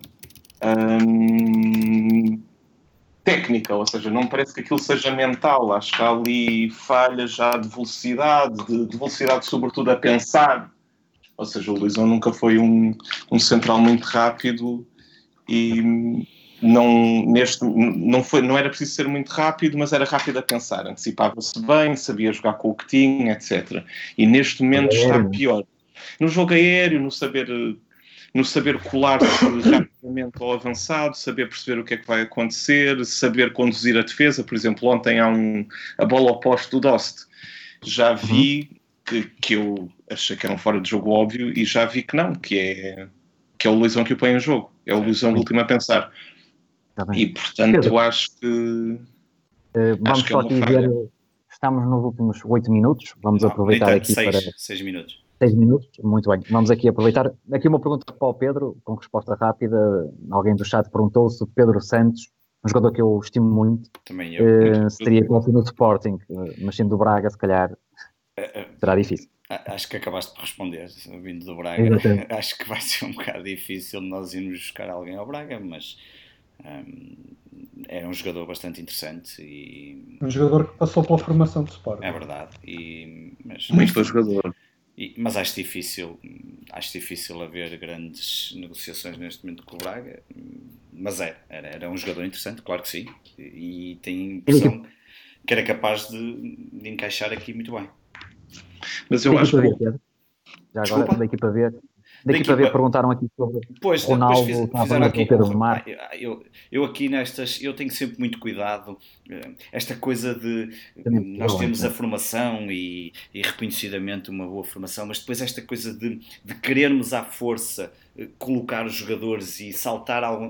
[SPEAKER 3] um, técnica, ou seja, não me parece que aquilo seja mental. Acho que há ali falhas já de velocidade, de, de velocidade sobretudo a pensar. Ou seja, o Luizão nunca foi um, um central muito rápido e não, neste, não, foi, não era preciso ser muito rápido, mas era rápido a pensar. Antecipava-se bem, sabia jogar com o que tinha, etcétera. E neste momento está pior. No jogo aéreo, no saber, no saber colar-se rapidamente ao avançado, saber perceber o que é que vai acontecer, saber conduzir a defesa. Por exemplo, ontem há um, a bola oposta do Dost. Já vi... Uhum. Que, que eu achei que era um fora de jogo óbvio e já vi que não, que é, que é o Luizão que o põe em jogo, é o Luizão do último a pensar. Tá, e portanto Pedro, acho que
[SPEAKER 2] uh, vamos
[SPEAKER 3] acho que
[SPEAKER 2] só
[SPEAKER 3] é uma
[SPEAKER 2] aqui
[SPEAKER 3] falha.
[SPEAKER 2] Ver, estamos nos últimos oito minutos, vamos não, aproveitar aqui
[SPEAKER 4] seis,
[SPEAKER 2] para
[SPEAKER 4] seis minutos.
[SPEAKER 2] seis minutos, muito bem, vamos aqui aproveitar. Aqui uma pergunta para o Pedro, com resposta rápida. Alguém do chat perguntou se o Pedro Santos, um jogador que eu estimo muito,
[SPEAKER 4] também eu,
[SPEAKER 2] uh, se teria confiança no Sporting, uh, mas sendo do Braga, se calhar será difícil.
[SPEAKER 4] Acho que acabaste de responder, vindo do Braga. Exatamente. Acho que vai ser um bocado difícil nós irmos buscar alguém ao Braga, mas um, é um jogador bastante interessante. E...
[SPEAKER 5] Um jogador que passou pela formação de Sport.
[SPEAKER 4] É verdade. E, mas,
[SPEAKER 3] Muito bom jogador.
[SPEAKER 4] E, mas acho difícil, acho difícil haver grandes negociações neste momento com o Braga. Mas é, era, era um jogador interessante, claro que sim. E, e tem a impressão que era capaz de, de encaixar aqui muito bem.
[SPEAKER 3] Mas eu acho que...
[SPEAKER 2] Ver, já agora, da equipa ver. Da equipa equipa... ver perguntaram aqui sobre
[SPEAKER 4] pois,
[SPEAKER 2] Ronaldo,
[SPEAKER 4] fiz, fizeram aqui, Pedro Marques. Eu, eu aqui nestas, eu tenho sempre muito cuidado, esta coisa de Também nós temos bom, a formação e, e reconhecidamente uma boa formação, mas depois esta coisa de, de querermos à força colocar os jogadores e saltar algum...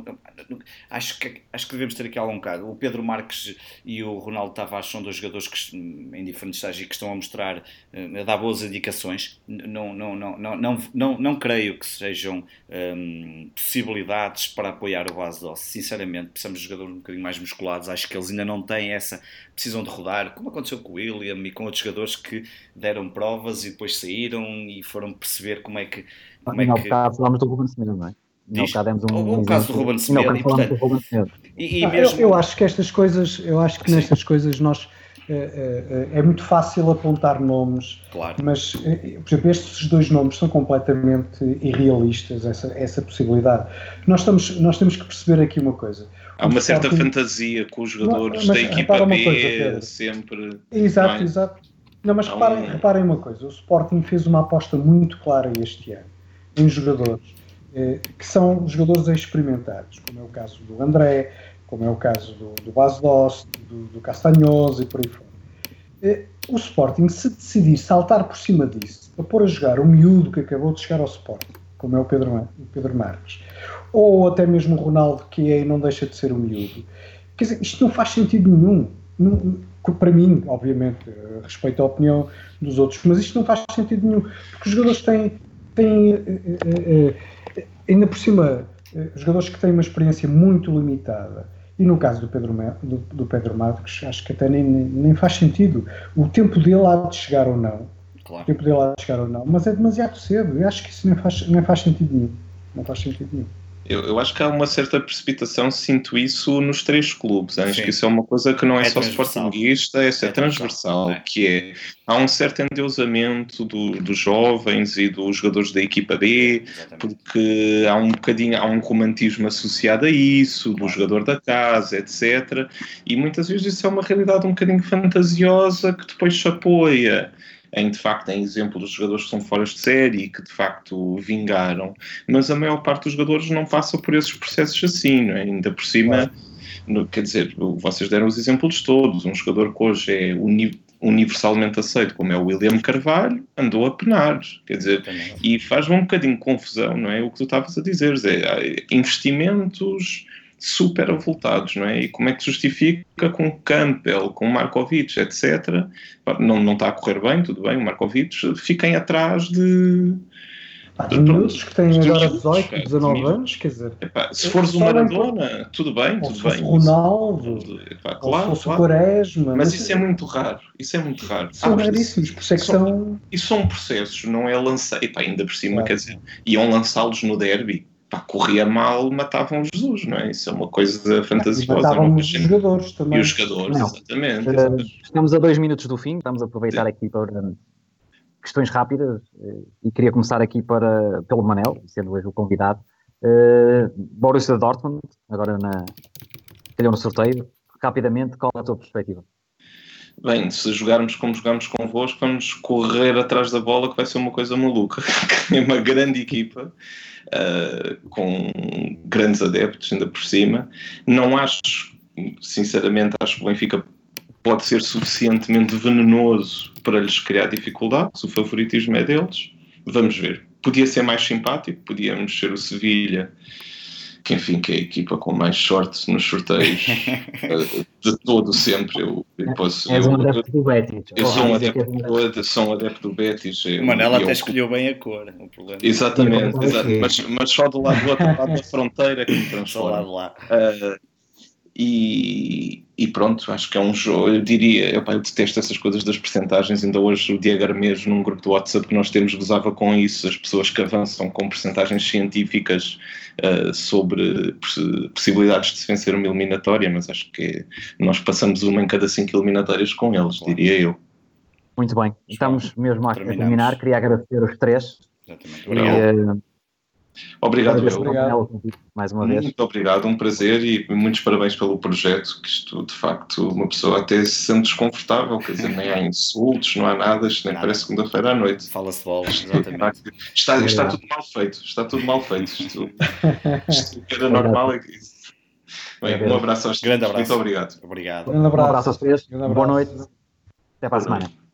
[SPEAKER 4] Acho que, acho que devemos ter aqui algum bocado. O Pedro Marques e o Ronaldo Tavares são dois jogadores que, em diferentes estágios, que estão a mostrar, a dar boas indicações. Não, não, não, não, não, não, não creio que sejam hum, possibilidades para apoiar o Bas Dost. Sinceramente, precisamos de jogadores um bocadinho mais musculados. Acho que eles ainda não têm essa... Precisam de rodar, como aconteceu com o William e com outros jogadores que deram provas e depois saíram e foram perceber como é que... Como é
[SPEAKER 2] no
[SPEAKER 4] que...
[SPEAKER 2] caso, falamos do Ruben Semedo, não é? No caso, demos um,
[SPEAKER 4] o
[SPEAKER 2] um
[SPEAKER 4] caso do Ruben Semedo.
[SPEAKER 2] E, portanto,
[SPEAKER 4] e, e
[SPEAKER 5] não,
[SPEAKER 4] mesmo...
[SPEAKER 5] eu, eu acho que estas coisas, eu acho que nestas Sim. coisas nós é, é, é muito fácil apontar nomes,
[SPEAKER 4] claro.
[SPEAKER 5] Mas, por exemplo, estes dois nomes são completamente irrealistas, essa, essa possibilidade. Nós, estamos, nós temos que perceber aqui uma coisa.
[SPEAKER 3] Há uma certa Sporting... fantasia com os jogadores não, da equipa B, coisa, sempre...
[SPEAKER 5] Exato, é? exato. Não, mas reparem, um... reparem uma coisa, o Sporting fez uma aposta muito clara este ano em jogadores eh, que são jogadores experimentados, como é o caso do André, como é o caso do, do Bas Dost, do, do Castanhoso e por aí fora. Eh, o Sporting, se decidir saltar por cima disso, para pôr a jogar o miúdo que acabou de chegar ao Sporting, como é o Pedro, o Pedro Marques, ou até mesmo o Ronaldo, que é, não deixa de ser um miúdo, quer dizer, isto não faz sentido nenhum. Não, para mim, obviamente, respeito a opinião dos outros, mas isto não faz sentido nenhum, porque os jogadores têm, têm eh, eh, ainda por cima, eh, jogadores que têm uma experiência muito limitada, e no caso do Pedro, do, do Pedro Marques, acho que até nem, nem faz sentido. O tempo dele há de chegar ou não, claro. O tempo dele há de chegar ou não, mas é demasiado cedo, eu acho que isso nem faz, nem faz sentido nenhum, não faz sentido nenhum.
[SPEAKER 3] Eu, eu acho que há uma certa precipitação, sinto isso nos três clubes. Acho Sim. que isso é uma coisa que não é, é só sportinguista, é, é transversal, é. que é, há um certo endeusamento do, dos jovens e dos jogadores da equipa B, Exatamente. porque há um bocadinho, há um romantismo associado a isso, do jogador da casa, etcétera. E muitas vezes isso é uma realidade um bocadinho fantasiosa que depois se apoia em, de facto, em exemplo dos jogadores que são fora de série e que, de facto, vingaram. Mas a maior parte dos jogadores não passa por esses processos assim, não é? Ainda por cima, no, quer dizer, vocês deram os exemplos todos. Um jogador que hoje é uni, universalmente aceito, como é o William Carvalho, andou a penar, quer dizer, e faz-me um bocadinho de confusão, não é? O que tu estavas a dizer, é, investimentos super avultados, não é? E como é que justifica com Campbell, com Markovic, etcétera. Não, não está a correr bem, tudo bem, o Markovic, fiquem atrás de...
[SPEAKER 5] Ah, de miúdos que têm agora dezoito, dezanove anos, quer dizer...
[SPEAKER 3] Epá, se fores o Maradona, tudo bem, tudo bem.
[SPEAKER 5] O Ronaldo, epá, claro, ou se fosse o Quaresma...
[SPEAKER 3] Mas isso é muito raro, isso é muito raro.
[SPEAKER 5] São raríssimos, por isso é que são... são...
[SPEAKER 3] Isso são processos, não é lançar... Epá, ainda por cima, claro. Quer dizer, iam lançá-los no derby. Pá, corria mal, matavam Jesus, não é? Isso é uma coisa fantasiosa. E
[SPEAKER 5] matavam os jogadores também.
[SPEAKER 3] E os jogadores, não. Exatamente,
[SPEAKER 2] uh,
[SPEAKER 3] exatamente.
[SPEAKER 2] Estamos a dois minutos do fim, vamos aproveitar Sim. aqui para uh, questões rápidas uh, e queria começar aqui para, pelo Manel, sendo hoje o convidado. Uh, Borussia Dortmund, agora na, calhou no sorteio. Rapidamente, qual é a tua perspectiva?
[SPEAKER 3] Bem, se jogarmos como jogamos convosco, vamos correr atrás da bola, que vai ser uma coisa maluca. É uma grande equipa. Uh, com grandes adeptos ainda por cima. Não acho, sinceramente, acho que o Benfica pode ser suficientemente venenoso para lhes criar dificuldades. O favoritismo é deles. Vamos ver. Podia ser mais simpático, podíamos ser o Sevilha, que enfim, que é a equipa com mais sorte nos sorteios de todo sempre. Eu, eu posso...
[SPEAKER 2] És um adepto do Betis.
[SPEAKER 3] Eu sou um adepto, sou um adepto do Betis.
[SPEAKER 4] O Manel até escolheu bem a cor. O problema.
[SPEAKER 3] Exatamente, exatamente. Mas, mas só do lado do outro lado da fronteira que me transforma.
[SPEAKER 4] Lá, lá.
[SPEAKER 3] Uh, E, e pronto, acho que é um jogo, eu diria, epá, eu detesto essas coisas das percentagens. Ainda hoje o Diego Armejo, num grupo do WhatsApp que nós temos, gozava com isso, as pessoas que avançam com percentagens científicas uh, sobre poss- possibilidades de se vencer uma eliminatória, mas acho que nós passamos uma em cada cinco eliminatórias com eles, diria eu.
[SPEAKER 2] Muito bem, estamos mesmo a, a
[SPEAKER 4] Terminamos.
[SPEAKER 2] terminar. Queria agradecer os três.
[SPEAKER 4] Exatamente.
[SPEAKER 2] E,
[SPEAKER 4] Obrigado.
[SPEAKER 2] eh,
[SPEAKER 3] Obrigado,
[SPEAKER 2] agradeço
[SPEAKER 3] eu.
[SPEAKER 2] ao Manel o convite mais uma vez.
[SPEAKER 3] Muito obrigado, um prazer e muitos parabéns pelo projeto, que isto, de facto, uma pessoa até se sente desconfortável, quer dizer, nem há insultos, não há nada, isto nem
[SPEAKER 4] Nada.
[SPEAKER 3] parece segunda-feira à noite.
[SPEAKER 4] Fala-se de bola, exatamente.
[SPEAKER 3] Está, está tudo mal feito, está tudo mal feito. Isto, isto que era normal é que isso. Bem, um abraço aos
[SPEAKER 4] Grande
[SPEAKER 3] três.
[SPEAKER 4] abraço.
[SPEAKER 3] Muito obrigado.
[SPEAKER 4] Obrigado.
[SPEAKER 5] Um
[SPEAKER 2] Um
[SPEAKER 5] abraço.
[SPEAKER 2] abraço aos três,
[SPEAKER 5] Um abraço.
[SPEAKER 2] boa noite, até para a semana.